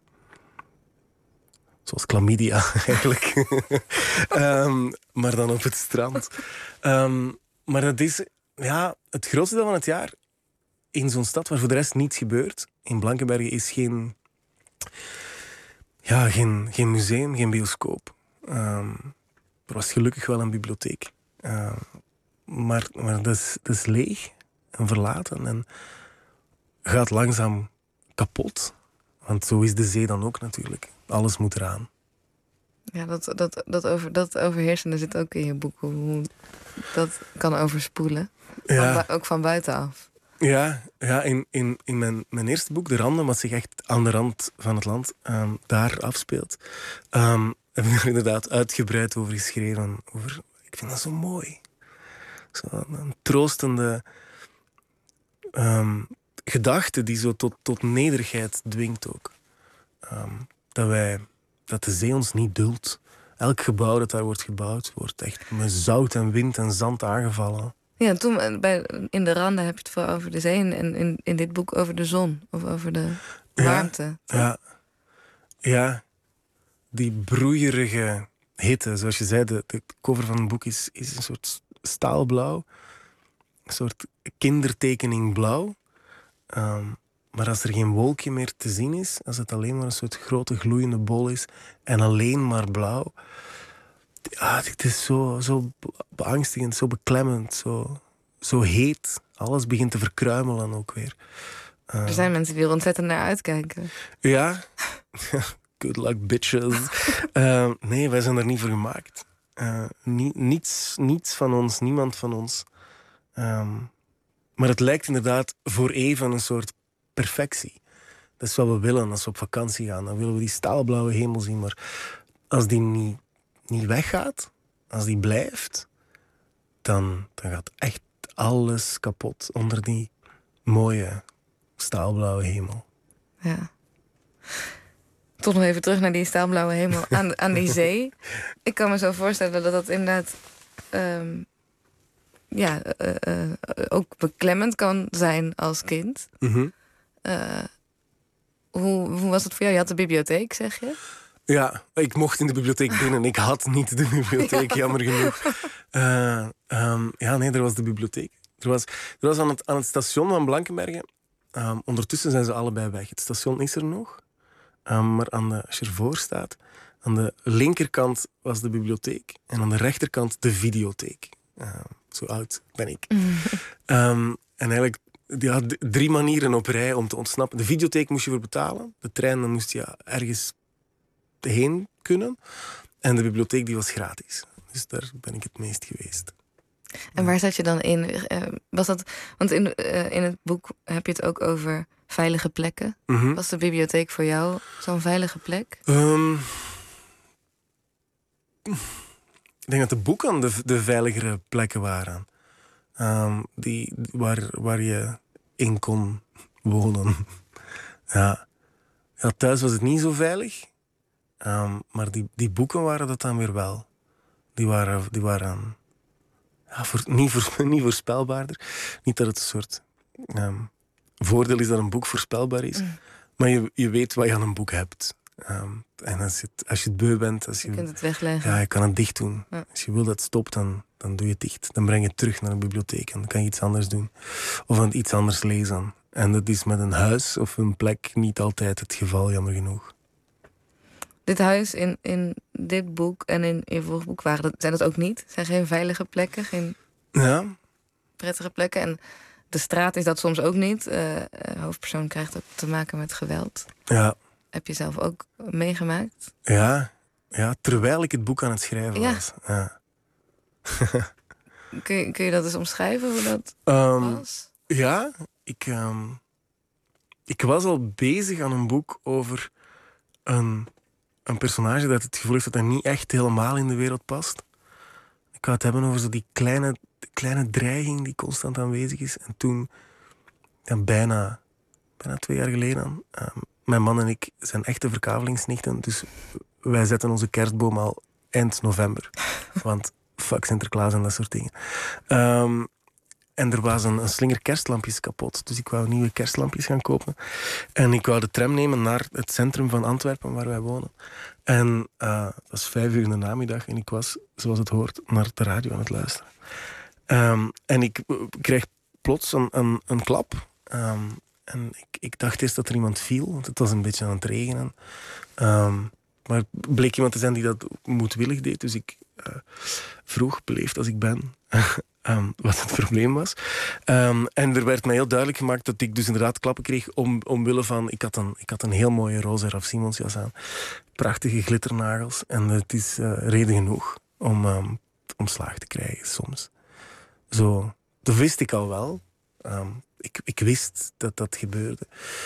Zoals chlamydia, eigenlijk. um, maar dan op het strand. Um, maar dat is ja, het grootste deel van het jaar in zo'n stad waar voor de rest niets gebeurt. In Blankenberge is geen, ja, geen, geen museum, geen bioscoop. Um, er was gelukkig wel een bibliotheek. Um, maar maar dat, is, dat is leeg en verlaten en gaat langzaam kapot. Want zo is de zee dan ook natuurlijk. Alles moet eraan. Ja, dat, dat, dat, over, dat overheersende zit ook in je boek. Hoe dat kan overspoelen. Ja. Van, ook van buitenaf. Ja, ja in, in, in mijn, mijn eerste boek, De Randen, wat zich echt aan de rand van het land um, daar afspeelt, um, heb ik er inderdaad uitgebreid over geschreven. Over, ik vind dat zo mooi. Zo een troostende um, gedachte die zo tot, tot nederigheid dwingt ook. Um, dat, wij, dat de zee ons niet duldt. Elk gebouw dat daar wordt gebouwd, wordt echt met zout en wind en zand aangevallen. Ja, toen bij, in de Randen heb je het vooral over de zee en in, in dit boek over de zon. Of over de warmte. Ja, ja, ja, die broeierige hitte. Zoals je zei, de, de cover van het boek is, is een soort staalblauw. Een soort kindertekening blauw. Um, maar als er geen wolkje meer te zien is, als het alleen maar een soort grote gloeiende bol is en alleen maar blauw, ah, het is zo, zo beangstigend, zo beklemmend, zo, zo heet. Alles begint te verkruimelen ook weer. Uh, er zijn mensen die er ontzettend naar uitkijken. Ja, good luck bitches. uh, nee, wij zijn er niet voor gemaakt. Uh, ni- niets, niets van ons, niemand van ons. Um, maar het lijkt inderdaad voor even een soort perfectie. Dat is wat we willen als we op vakantie gaan. Dan willen we die staalblauwe hemel zien. Maar als die niet, niet weggaat, als die blijft, dan, dan gaat echt alles kapot onder die mooie staalblauwe hemel. Ja. Toch nog even terug naar die staalblauwe hemel aan, aan die zee. Ik kan me zo voorstellen dat dat inderdaad Um, ja, uh, uh, ook beklemmend kan zijn als kind. Mm-hmm. Uh, hoe, hoe was het voor jou? Je had de bibliotheek, zeg je? Ja, ik mocht in de bibliotheek binnen. Ik had niet de bibliotheek, jammer genoeg. Uh, um, ja, nee, er was de bibliotheek. Er was, er was aan, het, aan het station van Blankenberge. Um, ondertussen zijn ze allebei weg. Het station is er nog. Um, maar aan de, als je ervoor staat, aan de linkerkant was de bibliotheek. En aan de rechterkant de videotheek. Uh, zo oud ben ik. Mm. Um, en eigenlijk ja, d- drie manieren op rij om te ontsnappen. De videotheek moest je voor betalen. De trein dan moest je ergens heen kunnen. En de bibliotheek die was gratis. Dus daar ben ik het meest geweest. En waar zat je dan in? Uh, was dat, want in, uh, in het boek heb je het ook over veilige plekken. Mm-hmm. Was de bibliotheek voor jou zo'n veilige plek? Um, ik denk dat de boeken de, de veiligere plekken waren. Um, die, waar, waar je in kon wonen. Ja. Ja, thuis was het niet zo veilig. Um, maar die, die boeken waren dat dan weer wel. Die waren... Die waren ja, voor, niet, voor, niet voorspelbaarder. Niet dat het een soort um, voordeel is dat een boek voorspelbaar is. Mm. Maar je, je weet wat je aan een boek hebt. Um, en als je, het, als je het beu bent... Als je, je kunt het wegleggen. Ja, je kan het dicht doen. Ja. Als je wil dat het stopt, dan, dan doe je het dicht. Dan breng je het terug naar de bibliotheek. En dan kan je iets anders doen. Of aan iets anders lezen. En dat is met een huis of een plek niet altijd het geval, jammer genoeg. Dit huis in, in dit boek en in je vorige boek waren dat, zijn dat ook niet? Zijn geen veilige plekken, geen ja. prettige plekken? En de straat is dat soms ook niet. Uh, de hoofdpersoon krijgt ook te maken met geweld. Ja. Heb je zelf ook meegemaakt? Ja, ja, terwijl ik het boek aan het schrijven ja. was. Ja. kun, je, kun je dat eens omschrijven, hoe dat um, was? Ja, ik, um, ik was al bezig aan een boek over een, een personage dat het gevoel heeft dat hij niet echt helemaal in de wereld past. Ik wou het hebben over zo die kleine, kleine dreiging die constant aanwezig is. En toen, ja, bijna, bijna twee jaar geleden... Um, mijn man en ik zijn echte verkavelingsnichten. Dus wij zetten onze kerstboom al eind november. Want fuck Sinterklaas en dat soort dingen. Um, en er was een, een slinger kerstlampjes kapot. Dus ik wou nieuwe kerstlampjes gaan kopen. En ik wou de tram nemen naar het centrum van Antwerpen, waar wij wonen. En uh, dat was vijf uur in de namiddag. En ik was, zoals het hoort, naar de radio aan het luisteren. Um, en ik uh, kreeg plots een, een, een klap. Um, En ik, ik dacht eerst dat er iemand viel, want het was een beetje aan het regenen. Um, maar het bleek iemand te zijn die dat moedwillig deed. Dus ik uh, vroeg, beleefd als ik ben, um, wat het probleem was. Um, en er werd mij heel duidelijk gemaakt dat ik dus inderdaad klappen kreeg om, omwille van... Ik had een, ik had een heel mooie roze Raf Simons jas aan. Prachtige glitternagels. En het is uh, reden genoeg om, um, om slaag te krijgen soms. Zo, dat wist ik al wel. Um, Ik, ik wist dat dat gebeurde.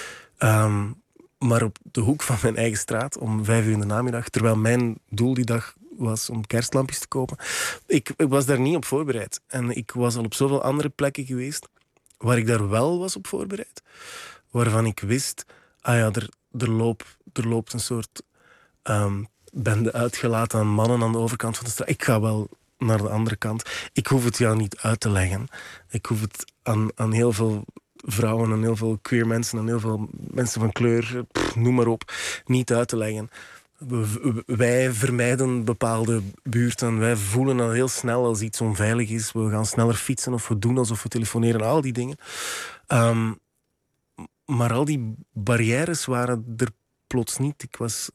Um, maar op de hoek van mijn eigen straat, om vijf uur in de namiddag... terwijl mijn doel die dag was om kerstlampjes te kopen... Ik, ik was daar niet op voorbereid. En ik was al op zoveel andere plekken geweest... waar ik daar wel was op voorbereid. Waarvan ik wist... Ah ja, er, er, loop, er loopt een soort... Um, bende uitgelaten aan mannen aan de overkant van de straat. Ik ga wel... naar de andere kant. Ik hoef het jou niet uit te leggen. Ik hoef het aan, aan heel veel vrouwen, aan heel veel queer mensen, aan heel veel mensen van kleur, pff, noem maar op, niet uit te leggen. We, wij vermijden bepaalde buurten. Wij voelen al heel snel als iets onveilig is. We gaan sneller fietsen of we doen alsof we telefoneren. Al die dingen. Um, maar al die barrières waren er plots niet. Ik was...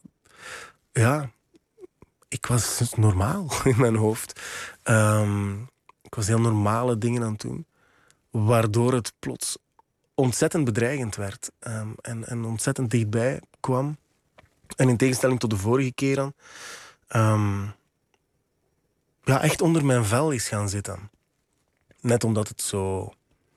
Ja... Ik was normaal in mijn hoofd. Um, ik was heel normale dingen aan het doen. Waardoor het plots ontzettend bedreigend werd. Um, en, en ontzettend dichtbij kwam. En in tegenstelling tot de vorige keren... Um, ja, echt onder mijn vel is gaan zitten. Net omdat het zo...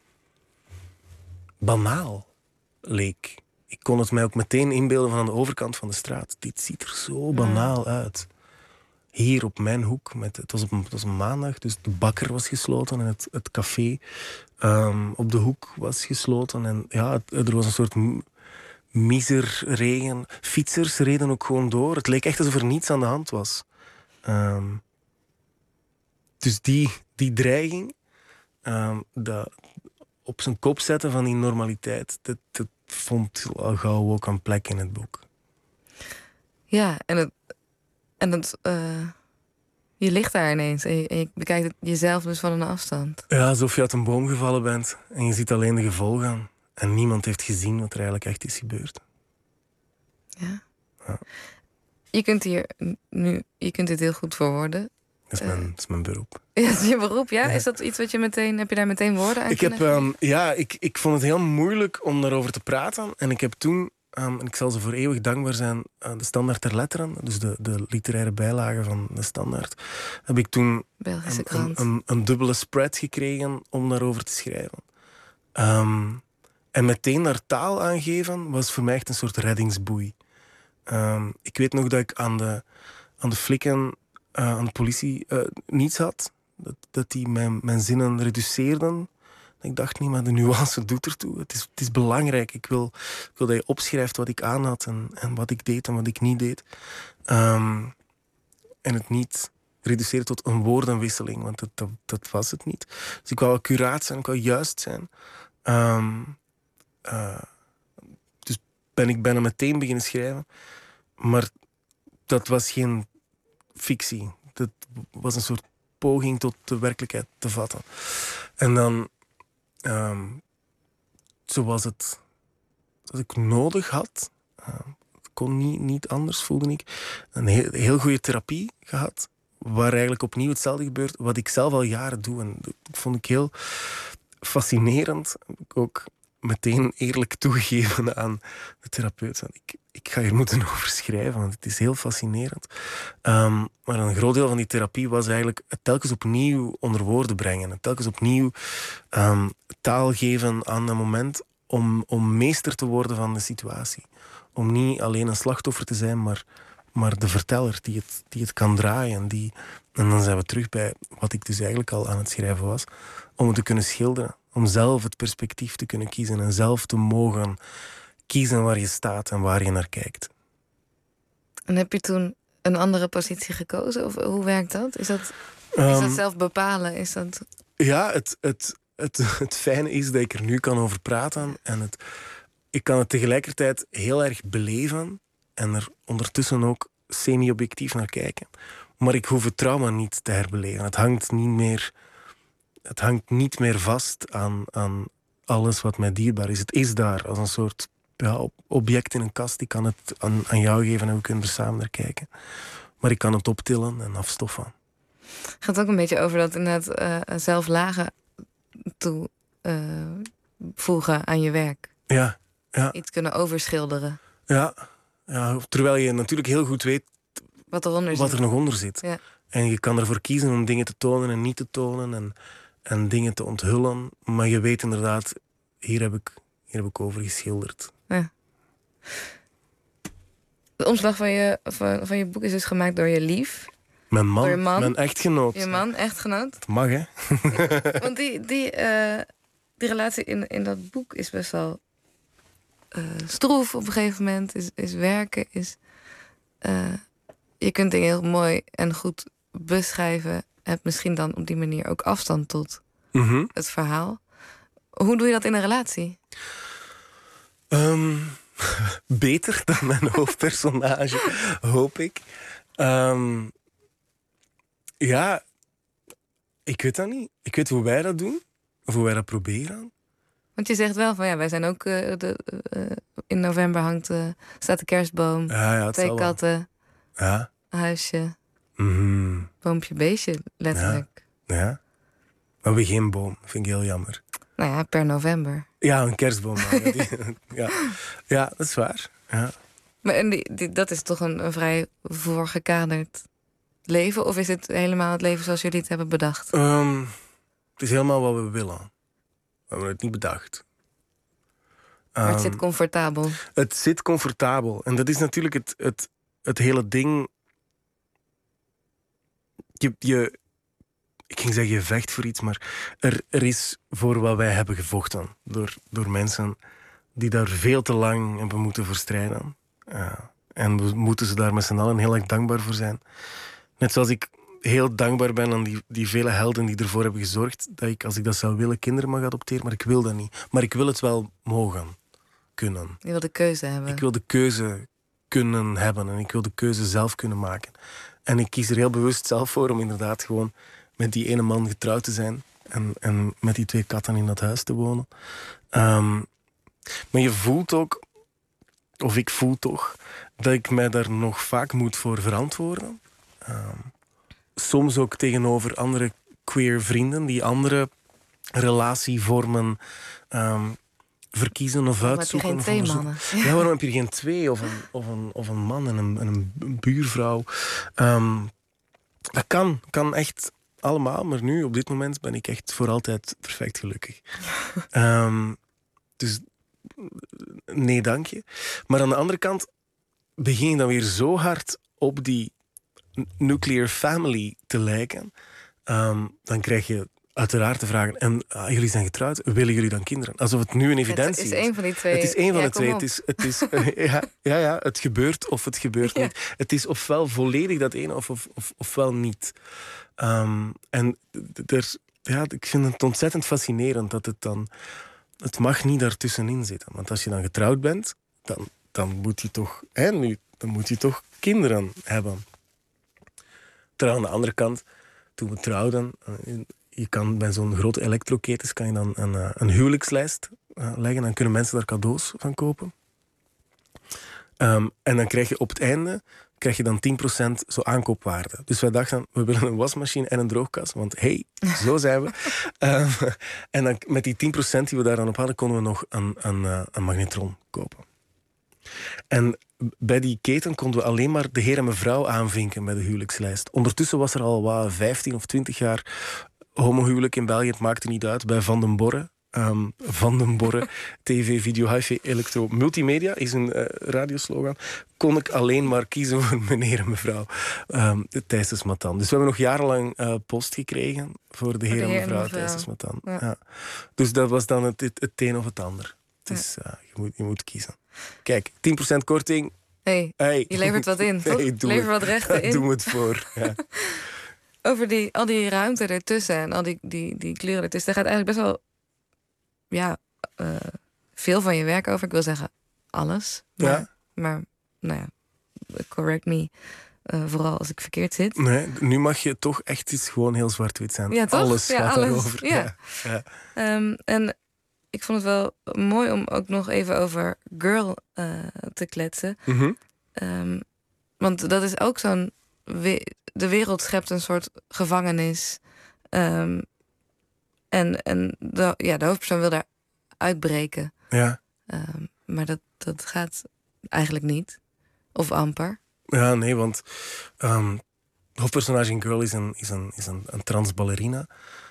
banaal leek. Ik kon het mij ook meteen inbeelden van aan de overkant van de straat. Dit ziet er zo banaal uit. Hier op mijn hoek, met, het, was op, het was een maandag, dus de bakker was gesloten en het, het café um, op de hoek was gesloten. En ja, het, er was een soort miserregen. Fietsers reden ook gewoon door. Het leek echt alsof er niets aan de hand was. Um, dus die, die dreiging, um, dat op zijn kop zetten van die normaliteit, dat, dat vond al gauw ook een plek in het boek. Ja, en het... En dat, uh, je ligt daar ineens en je, en je bekijkt het jezelf dus van een afstand. Ja, alsof je uit een boom gevallen bent en je ziet alleen de gevolgen. En niemand heeft gezien wat er eigenlijk echt is gebeurd. Ja. ja. Je kunt hier nu, je kunt dit heel goed verwoorden. Dat is mijn, uh, dat is mijn beroep. Ja, dat is je beroep, ja? ja? Is dat iets wat je meteen, heb je daar meteen woorden aan ik heb, um, Ja, ik, ik vond het heel moeilijk om daarover te praten. En ik heb toen... Um, en ik zal ze voor eeuwig dankbaar zijn, uh, de Standaard ter Letteren, dus de, de literaire bijlage van de Standaard, heb ik toen Belgische een, krant. Een, een, een dubbele spread gekregen om daarover te schrijven. Um, en meteen daar taal aangeven was voor mij echt een soort reddingsboei. Um, ik weet nog dat ik aan de, aan de flikken, uh, aan de politie, uh, niets had. Dat, dat die mijn, mijn zinnen reduceerden. Ik dacht niet, maar de nuance doet ertoe. Het is, het is belangrijk. Ik wil, ik wil dat je opschrijft wat ik aan had en, en wat ik deed en wat ik niet deed. Um, en het niet reduceren tot een woordenwisseling, want dat, dat, dat was het niet. Dus ik wou accuraat zijn, ik wou juist zijn. Um, uh, dus ben ik bijna meteen beginnen schrijven. Maar dat was geen fictie. Dat was een soort poging tot de werkelijkheid te vatten. En dan, um, zoals het dat ik nodig had, uh, kon niet, niet anders, voelde ik, een heel, heel goede therapie gehad, waar eigenlijk opnieuw hetzelfde gebeurt, wat ik zelf al jaren doe. En dat vond ik heel fascinerend. Heb ik ook meteen eerlijk toegegeven aan de therapeut. Ik, ik ga hier moeten over schrijven, want het is heel fascinerend. Um, maar een groot deel van die therapie was eigenlijk het telkens opnieuw onder woorden brengen. Het telkens opnieuw um, taal geven aan een moment om, om meester te worden van de situatie. Om niet alleen een slachtoffer te zijn, maar, maar de verteller die het, die het kan draaien. Die, en dan zijn we terug bij wat ik dus eigenlijk al aan het schrijven was. Om het te kunnen schilderen. Om zelf het perspectief te kunnen kiezen. En zelf te mogen kiezen waar je staat en waar je naar kijkt. En heb je toen een andere positie gekozen? Of hoe werkt dat? Is dat, is dat Um, zelf bepalen? Is dat... Ja, het, het, het, het fijne is dat ik er nu kan over praten. En het, ik kan het tegelijkertijd heel erg beleven. En er ondertussen ook semi-objectief naar kijken. Maar ik hoef het trauma niet te herbeleven. Het hangt niet meer, het hangt niet meer vast aan, aan alles wat mij dierbaar is. Het is daar als een soort ja, object in een kast. Ik kan het aan, aan jou geven en we kunnen er samen naar kijken. Maar ik kan het optillen en afstoffen. Het gaat ook een beetje over dat inderdaad uh, zelf lagen toevoegen uh, aan je werk. Ja, ja. Iets kunnen overschilderen. Ja, ja, terwijl je natuurlijk heel goed weet wat, eronder wat zit. er nog onder zit. Ja. En je kan ervoor kiezen om dingen te tonen en niet te tonen. En, en dingen te onthullen. Maar je weet inderdaad, hier heb ik, hier heb ik over geschilderd. Ja. De omslag van je, van, van je boek is dus gemaakt door je lief. Mijn man, Door je man. mijn echtgenoot. Je man, echtgenoot. Dat mag, hè? Want die, die, uh, die relatie in, in dat boek is best wel uh, stroef op een gegeven moment. Is, is werken, is... Uh, je kunt dingen heel mooi en goed beschrijven. Hebt misschien dan op die manier ook afstand tot Mm-hmm. het verhaal. Hoe doe je dat in een relatie? Um, beter dan mijn hoofdpersonage, hoop ik. Um, ja, ik weet dat niet. Ik weet hoe wij dat doen. Of hoe wij dat proberen. Want je zegt wel van ja, wij zijn ook... Uh, de, uh, in november hangt, uh, staat de kerstboom. Ja, ja, het Twee zal wel. katten. Ja. Huisje. Mm-hmm. Boompje, beestje, letterlijk. Ja. ja. We hebben geen boom. Dat vind ik heel jammer. Nou ja, per november. Ja, een kerstboom. Ja, die, ja. ja, dat is waar. Ja. Maar en die, die, dat is toch een, een vrij voorgekaderd leven? Of is het helemaal het leven zoals jullie het hebben bedacht? Um, het is helemaal wat we willen. We hebben het niet bedacht. Maar het Um, zit comfortabel. Het zit comfortabel. En dat is natuurlijk het, het, het hele ding. Je, je, ik ging zeggen, je vecht voor iets, maar er, er is voor wat wij hebben gevochten. Door, door mensen die daar veel te lang hebben moeten voor strijden. Uh, en we moeten ze daar met z'n allen heel erg dankbaar voor zijn. Net zoals ik heel dankbaar ben aan die, die vele helden die ervoor hebben gezorgd dat ik, als ik dat zou willen, kinderen mag adopteren. Maar ik wil dat niet. Maar ik wil het wel mogen, kunnen. Je wil de keuze hebben. Ik wil de keuze kunnen hebben en ik wil de keuze zelf kunnen maken. En ik kies er heel bewust zelf voor om inderdaad gewoon met die ene man getrouwd te zijn en, en met die twee katten in dat huis te wonen. Um, maar je voelt ook, of ik voel toch, dat ik mij daar nog vaak moet voor verantwoorden. Um, soms ook tegenover andere queer vrienden die andere relatievormen um, verkiezen of Waarom uitzoeken. heb je geen of twee onderzoeken. mannen? Ja, waarom heb je er geen twee? Of een, of een, of een man en een, en een buurvrouw. Um, dat kan, kan echt allemaal. Maar nu, op dit moment, ben ik echt voor altijd perfect gelukkig. um, dus nee, dank je. Maar aan de andere kant begin je dan weer zo hard op die nuclear family te lijken. Um, dan krijg je uiteraard te vragen, en ah, jullie zijn getrouwd, willen jullie dan kinderen? Alsof het nu een evidentie is. Het is één van die twee. Het is één van ja, de twee. op. Het is, het is, uh, ja, ja, ja, het gebeurt of het gebeurt ja. niet. Het is ofwel volledig dat ene of, of, of, ofwel niet. Um, en er, ja, ik vind het ontzettend fascinerend dat het dan... Het mag niet daartussenin zitten. Want als je dan getrouwd bent, dan, dan, moet, je toch, hè, nu, dan moet je toch kinderen hebben. Terwijl aan de andere kant, toen we trouwden... Je kan bij zo'n grote elektroketens kan je dan een, een huwelijkslijst uh, leggen. Dan kunnen mensen daar cadeaus van kopen. Um, en dan krijg je op het einde krijg je dan tien procent zo aankoopwaarde. Dus wij dachten, we willen een wasmachine en een droogkast. Want hey, zo zijn we. um, en dan met die tien procent die we daar dan op hadden, konden we nog een, een, een magnetron kopen. En bij die keten konden we alleen maar de heer en mevrouw aanvinken bij de huwelijkslijst. Ondertussen was er al wat vijftien of twintig jaar homohuwelijk in België. Het maakte niet uit. Bij Van den Borre. Um, Van den Borre, tv, video, hi-fi, elektro, multimedia is een uh, radioslogan. Kon ik alleen maar kiezen voor meneer en mevrouw um, Thijsens Matan. Dus we hebben nog jarenlang uh, post gekregen voor de heer en mevrouw Thijsens Matan. Ja. Ja. Dus dat was dan het, het, het een of het ander. Het is, uh, je, moet, je moet kiezen. Kijk, tien procent korting. Hey, hey. Je levert wat in, toch? Hey, Lever wat rechten in. Doe het voor. Ja. Over die, al die ruimte ertussen en al die, die, die kleuren ertussen. Daar gaat eigenlijk best wel ja, uh, veel van je werk over. Ik wil zeggen alles. Maar, ja. maar nou ja, correct me. Uh, vooral als ik verkeerd zit. Nee, nu mag je toch echt iets gewoon heel zwart-wit zijn. Ja, toch? Alles ja, gaat alles. daarover. Ja. Ja. Ja. Um, en ik vond het wel mooi om ook nog even over Girl uh, te kletsen. Mm-hmm. Um, want dat is ook zo'n... We- de wereld schept een soort gevangenis. Um, en en de, ja, de hoofdpersoon wil daar uitbreken. Ja. Um, maar dat, dat gaat eigenlijk niet. Of amper. Ja, nee, want um, de hoofdpersonage in Girl is een, is een, is een, een transballerina.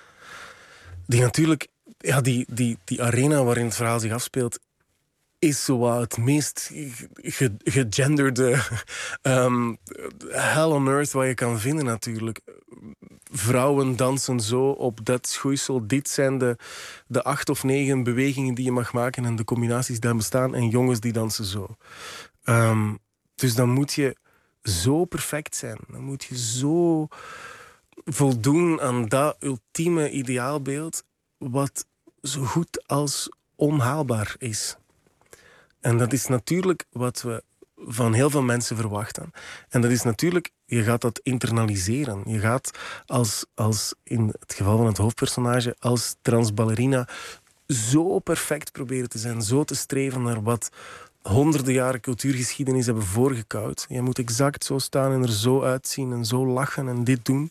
Die natuurlijk, ja, die, die, die arena waarin het verhaal zich afspeelt, is zo wat het meest ge- gegenderde um, hell on earth wat je kan vinden natuurlijk. Vrouwen dansen zo op dat schoeisel. Dit zijn de, de acht of negen bewegingen die je mag maken en de combinaties die daar bestaan. En jongens die dansen zo. Um, dus dan moet je zo perfect zijn. Dan moet je zo voldoen aan dat ultieme ideaalbeeld wat zo goed als onhaalbaar is. En dat is natuurlijk wat we van heel veel mensen verwachten. En dat is natuurlijk, je gaat dat internaliseren. Je gaat als, als in het geval van het hoofdpersonage, als transballerina zo perfect proberen te zijn, zo te streven naar wat honderden jaren cultuurgeschiedenis hebben voorgekouwd. Je moet exact zo staan en er zo uitzien en zo lachen en dit doen.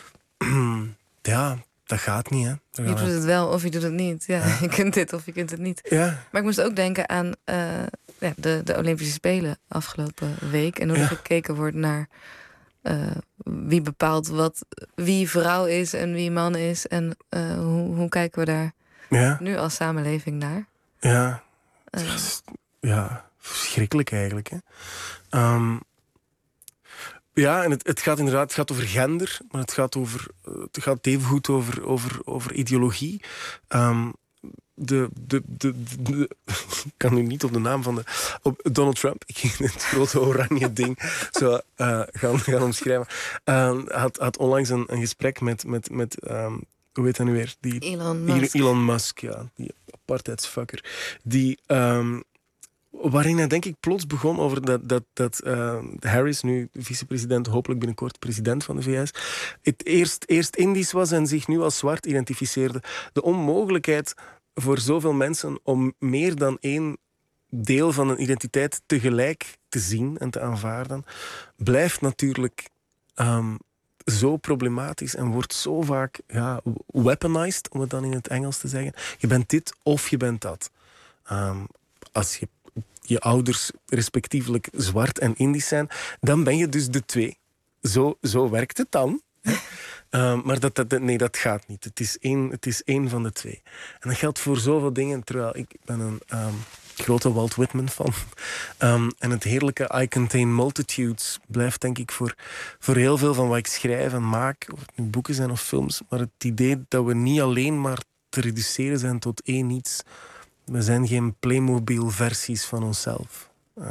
Ja, dat gaat niet, hè. Je doet het wel of je doet het niet. Ja, ja. Je kunt dit of je kunt het niet. Ja. Maar ik moest ook denken aan uh, ja, de, de Olympische Spelen afgelopen week. En hoe ja. er gekeken wordt naar uh, wie bepaalt wat, wie vrouw is en wie man is. En uh, hoe, hoe kijken we daar ja. nu als samenleving naar? Ja, uh, ja verschrikkelijk eigenlijk. Hè. Um, Ja, en het, het gaat inderdaad het gaat over gender, maar het gaat, over, het gaat evengoed over, over, over ideologie. Um, de, de, de, de, de, ik kan nu niet op de naam van de... Op Donald Trump, ik ging het grote oranje ding zo uh, gaan, gaan omschrijven. Uh, had, had onlangs een, een gesprek met... met, met um, hoe heet hij nu weer? Die, Elon Musk. Elon Musk, ja. Die apartheidsfucker. Die... Um, waarin hij denk ik plots begon over dat, dat, dat uh, Harris, nu vicepresident, hopelijk binnenkort president van de V S, het eerst, eerst Indisch was en zich nu als zwart identificeerde. De onmogelijkheid voor zoveel mensen om meer dan één deel van een identiteit tegelijk te zien en te aanvaarden, blijft natuurlijk um, zo problematisch en wordt zo vaak ja, weaponized, om het dan in het Engels te zeggen. Je bent dit of je bent dat. Um, als je je ouders respectievelijk zwart en Indisch zijn, dan ben je dus de twee. Zo, zo werkt het dan. uh, maar dat, dat, nee, dat gaat niet. Het is, één, het is één van de twee. En dat geldt voor zoveel dingen, terwijl ik ben een um, grote Walt Whitman-fan. Um, en het heerlijke I Contain Multitudes blijft denk ik voor, voor heel veel van wat ik schrijf en maak, of het nu boeken zijn of films, maar het idee dat we niet alleen maar te reduceren zijn tot één iets. We zijn geen Playmobil-versies van onszelf. Um,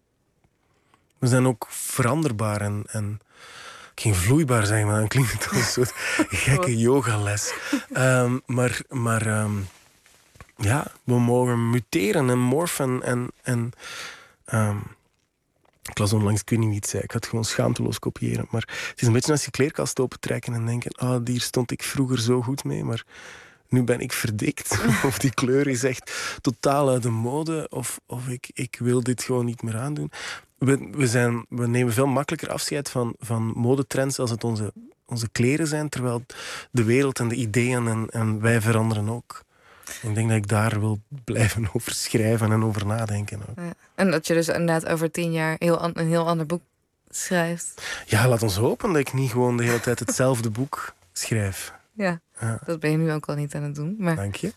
we zijn ook veranderbaar en, en geen vloeibaar zijn, maar dan klinkt het als een soort gekke yogales. Um, maar maar um, ja, we mogen muteren en morfen en... en um, ik las onlangs, ik weet niet wie het zei, ik had het gewoon schaamteloos kopiëren. Maar het is een beetje als je kleerkast opentrekken en denken, ah, hier stond ik vroeger zo goed mee, maar nu ben ik verdikt. Of die kleur is echt totaal uit de mode, of, of ik, ik wil dit gewoon niet meer aandoen. We, we, zijn, we nemen veel makkelijker afscheid van, van modetrends als het onze, onze kleren zijn, terwijl de wereld en de ideeën en, en wij veranderen ook. Ik denk dat ik daar wil blijven over schrijven en over nadenken. Ook. Ja. En dat je dus inderdaad over tien jaar heel an- een heel ander boek schrijft. Ja, laat ons hopen dat ik niet gewoon de hele tijd hetzelfde boek schrijf. Ja, ja. Dat ben je nu ook al niet aan het doen. Maar... Dank je.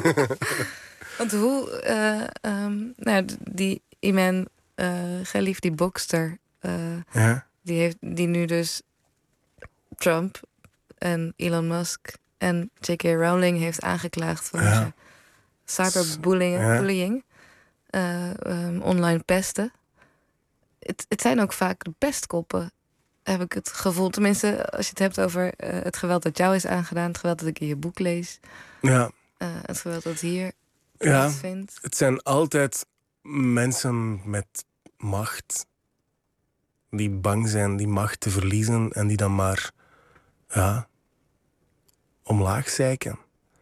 Want hoe... Uh, um, nou, die Iman uh, Khalif, die bokster... Uh, ja. die, heeft, die nu dus Trump en Elon Musk... en J K Rowling heeft aangeklaagd voor ja. cyberbullying, ja. bullying, uh, um, online pesten. Het, het zijn ook vaak de pestkoppen, heb ik het gevoel. Tenminste, als je het hebt over uh, het geweld dat jou is aangedaan, het geweld dat ik in je boek lees, ja. uh, het geweld dat hier ja, plaatsvindt. Het zijn altijd mensen met macht die bang zijn die macht te verliezen en die dan maar ja, omlaag zeiken.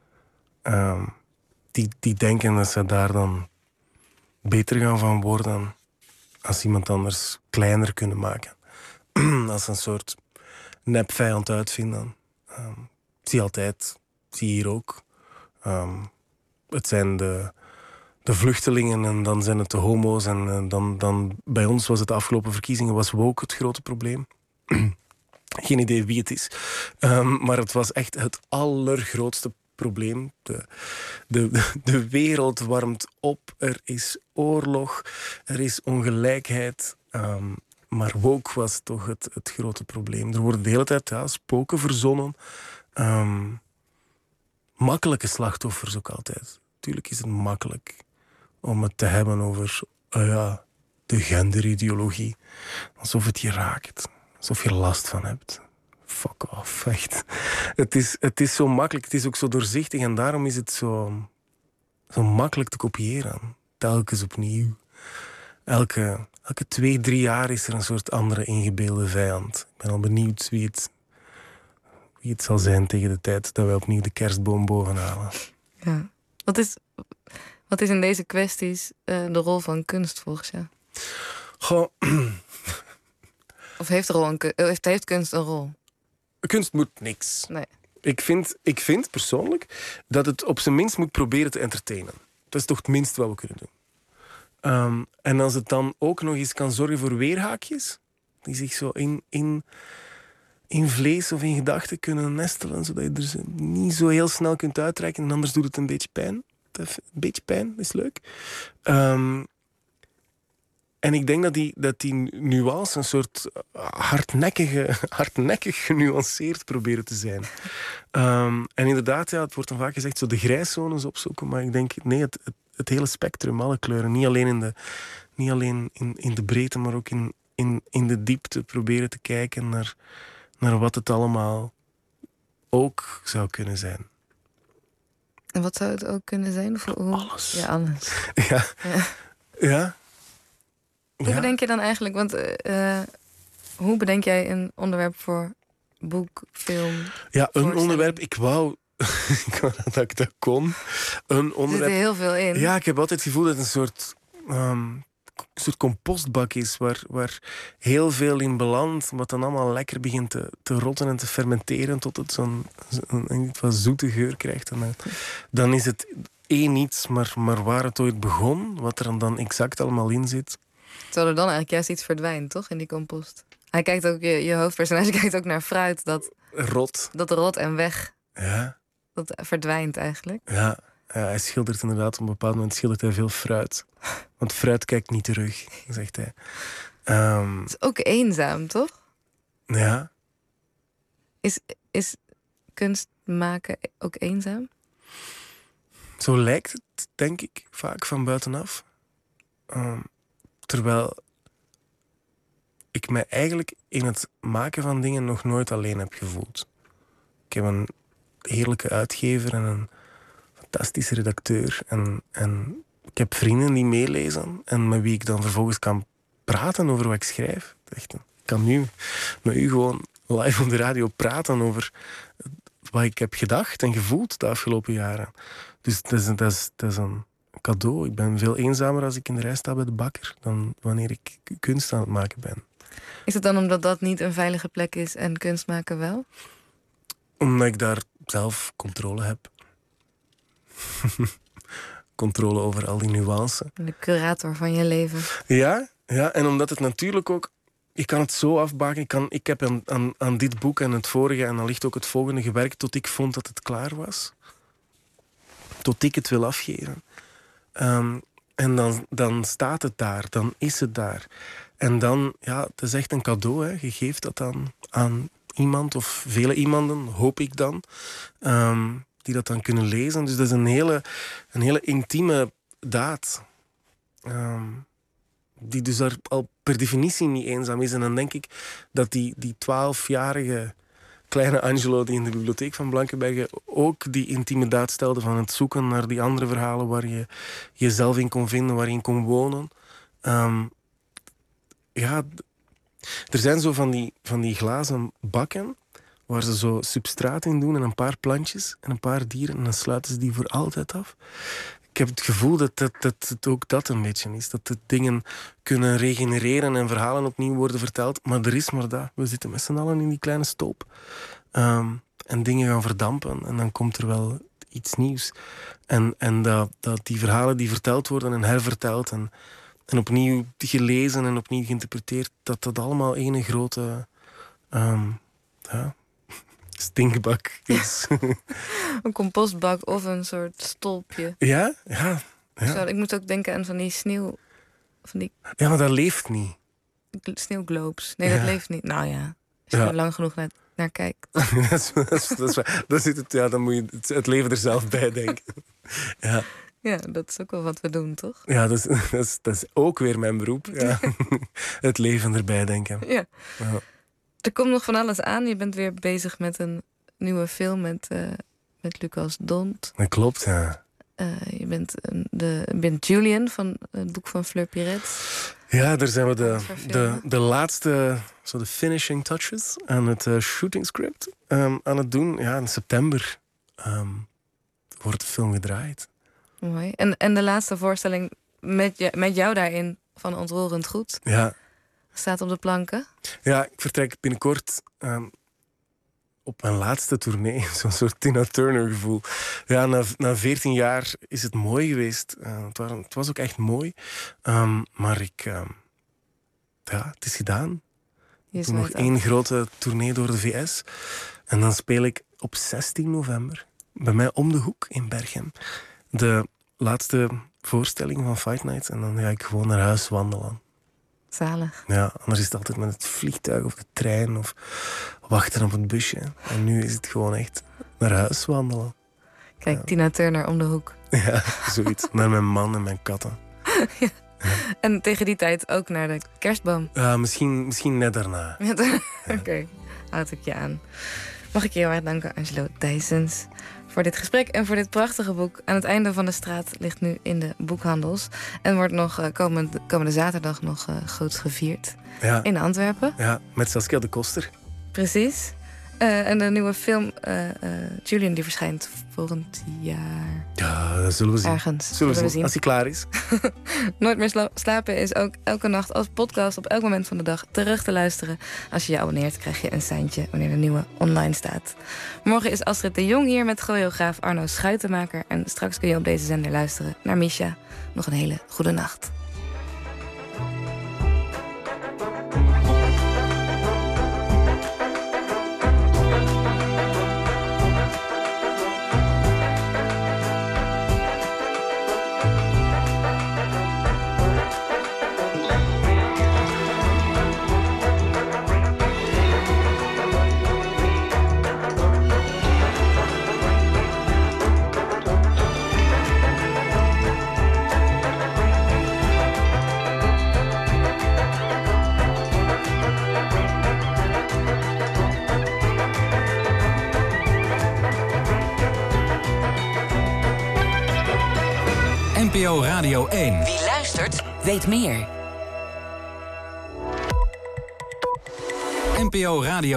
Um, die, die denken dat ze daar dan beter gaan van worden als iemand anders kleiner kunnen maken. Als een soort nepvijand uitvinden. Um, zie altijd, zie hier ook. Um, het zijn de, de vluchtelingen en dan zijn het de homo's. En, en dan, dan bij ons was het de afgelopen verkiezingen was woke het grote probleem. Geen idee wie het is. Um, maar het was echt het allergrootste probleem. De, de, de wereld warmt op. Er is oorlog. Er is ongelijkheid. Um, maar woke was toch het, het grote probleem. Er worden de hele tijd ja, spoken verzonnen. Um, makkelijke slachtoffers ook altijd. Tuurlijk is het makkelijk om het te hebben over uh, ja, de genderideologie. Alsof het je raakt. Alsof je er last van hebt. Fuck off, echt. Het is, het is zo makkelijk, het is ook zo doorzichtig en daarom is het zo, zo makkelijk te kopiëren. Telkens opnieuw. Elke, elke twee, drie jaar is er een soort andere ingebeelde vijand. Ik ben al benieuwd wie het, wie het zal zijn tegen de tijd dat wij opnieuw de kerstboom bovenhalen. Ja. Wat is, wat is in deze kwesties uh, de rol van kunst volgens jou? Goh... Of heeft, rol een, heeft, heeft kunst een rol? Kunst moet niks. Nee. Ik vind, ik vind persoonlijk dat het op zijn minst moet proberen te entertainen. Dat is toch het minst wat we kunnen doen. Um, en als het dan ook nog eens kan zorgen voor weerhaakjes, die zich zo in, in, in vlees of in gedachten kunnen nestelen, zodat je er ze niet zo heel snel kunt uitreiken en anders doet het een beetje pijn. Een beetje pijn is leuk. Um, En ik denk dat die, dat die nuance een soort hardnekkige, hardnekkig genuanceerd proberen te zijn. Um, en inderdaad, ja, het wordt dan vaak gezegd zo de grijszones opzoeken. Maar ik denk, nee, het, het, het hele spectrum, alle kleuren. Niet alleen in de, niet alleen in, in de breedte, maar ook in, in, in de diepte. Proberen te kijken naar, naar wat het allemaal ook zou kunnen zijn. En wat zou het ook kunnen zijn? Of hoe? Alles. Ja, alles. Ja. Ja. Ja. Hoe bedenk je dan eigenlijk, want uh, hoe bedenk jij een onderwerp voor boek, film? Ja, een onderwerp, ik wou, ik wou dat ik dat kon. Een onderwerp. Er zit er heel veel in. Ja, ik heb altijd het gevoel dat het een soort, um, een soort compostbak is, waar, waar heel veel in belandt, wat dan allemaal lekker begint te, te rotten en te fermenteren, tot het zo'n een, een, wat zoete geur krijgt. En dan, dan is het één iets, maar, maar waar het ooit begon, wat er dan exact allemaal in zit. Terwijl er dan eigenlijk juist iets verdwijnt, toch, in die compost? Hij kijkt ook, je, je hoofdpersonage kijkt ook naar fruit dat... Rot. Dat rot en weg. Ja. Dat verdwijnt eigenlijk. Ja. Ja, hij schildert inderdaad op een bepaald moment schildert hij veel fruit. Want fruit kijkt niet terug, zegt hij. Um, Het is ook eenzaam, toch? Ja. Is, is kunst maken ook eenzaam? Zo lijkt het, denk ik, vaak van buitenaf. Um, terwijl ik mij eigenlijk in het maken van dingen nog nooit alleen heb gevoeld. Ik heb een heerlijke uitgever en een fantastische redacteur. En, en ik heb vrienden die meelezen en met wie ik dan vervolgens kan praten over wat ik schrijf. Echt, ik kan nu met u gewoon live op de radio praten over wat ik heb gedacht en gevoeld de afgelopen jaren. Dus dat is, dat is, dat is een cadeau. Ik ben veel eenzamer als ik in de rij sta bij de bakker dan wanneer ik kunst aan het maken ben. Is het dan omdat dat niet een veilige plek is en kunst maken wel? Omdat ik daar zelf controle heb. Controle over al die nuances. De curator van je leven. Ja, ja, en omdat het natuurlijk ook... Ik kan het zo afbaken. Ik, kan, ik heb aan, aan, aan dit boek en het vorige en dan ligt ook het volgende gewerkt tot ik vond dat het klaar was. Tot ik het wil afgeven. Um, en dan, dan staat het daar. Dan is het daar. En dan, ja, het is echt een cadeau. Hè. Je geeft dat dan aan iemand of vele iemanden, hoop ik dan. Um, die dat dan kunnen lezen. Dus dat is een hele, een hele intieme daad. Um, die dus daar al per definitie niet eenzaam is. En dan denk ik dat die, die twaalfjarige kleine Angelo die in de bibliotheek van Blankenberge ook die intieme daad stelde van het zoeken naar die andere verhalen waar je jezelf in kon vinden, waar je in kon wonen. Um, ja, er zijn zo van die, van die glazen bakken waar ze zo substraat in doen en een paar plantjes en een paar dieren en dan sluiten ze die voor altijd af. Ik heb het gevoel dat, dat, dat het ook dat een beetje is. Dat de dingen kunnen regenereren en verhalen opnieuw worden verteld. Maar er is maar dat. We zitten met z'n allen in die kleine stoop. Um, en dingen gaan verdampen. En dan komt er wel iets nieuws. En, en dat, dat die verhalen die verteld worden en herverteld... En, en opnieuw gelezen en opnieuw geïnterpreteerd... dat dat allemaal één grote... Um, ja, stinkbak is. Een compostbak of een soort stolpje. Ja, ja. ja. Zo, ik moet ook denken aan van die sneeuw... Van die ja, maar dat leeft niet. sneeuwglobes. Nee, dat ja. leeft niet. Nou ja, als je ja. er lang genoeg naar, naar kijkt. dat is, dat is, dat is waar. Dan, zit het, ja, dan moet je het, het leven er zelf bij denken. ja. Ja, dat is ook wel wat we doen, toch? Ja, dat is, dat is, dat is ook weer mijn beroep. Ja. Het leven erbij denken. Ja. ja. Er komt nog van alles aan. Je bent weer bezig met een nieuwe film met, uh, met Lucas Dont. Dat klopt, ja. Uh, je bent, uh, de, je bent Julian van het boek van Fleur Pirets. Ja, daar zijn we de, de, de laatste, zo de finishing touches aan het uh, shooting script um, aan het doen. Ja, in september um, wordt de film gedraaid. Mooi. En, en de laatste voorstelling met, je, met jou daarin van Ontroerend Goed. Ja. Staat op de planken. Ja, ik vertrek binnenkort um, op mijn laatste tournee. Zo'n soort Tina Turner gevoel. Ja, na, na veertien jaar is het mooi geweest. Uh, het, waren, het was ook echt mooi. Um, maar ik... Um, ja, het is gedaan. Ik doe nog één grote tournee door de V S. En dan speel ik op zestien november bij mij om de hoek in Berchem de laatste voorstelling van Fight Night. En dan ga ik gewoon naar huis wandelen. Zalig. Ja, anders is het altijd met het vliegtuig of de trein of wachten op het busje. En nu is het gewoon echt naar huis wandelen. Kijk, ja. Tina Turner om de hoek. Ja, zoiets. Naar mijn man en mijn katten. Ja. Ja. En tegen die tijd ook naar de kerstboom. Uh, misschien, misschien net daarna. Ja, Oké, okay. Houd ik je aan. Mag ik je heel erg danken, Angelo Thijsens, voor dit gesprek en voor dit prachtige boek. Aan het einde van de straat ligt nu in de boekhandels. En wordt nog uh, komende, komende zaterdag nog uh, groots gevierd. Ja. In Antwerpen. Ja, met Saskia de Koster. Precies. Uh, en de nieuwe film uh, uh, Julian die verschijnt volgend jaar. Ja, dat zullen we zien. Ergens. Zullen we zien, zien. Als hij klaar is. Nooit meer sla- slapen is ook elke nacht als podcast op elk moment van de dag terug te luisteren. Als je je abonneert krijg je een seintje wanneer de nieuwe online staat. Morgen is Astrid de Jong hier met choreograaf Arno Schuitenmaker. En straks kun je op deze zender luisteren naar Misha. Nog een hele goede nacht. N P O Radio één. Wie luistert, weet meer. N P O Radio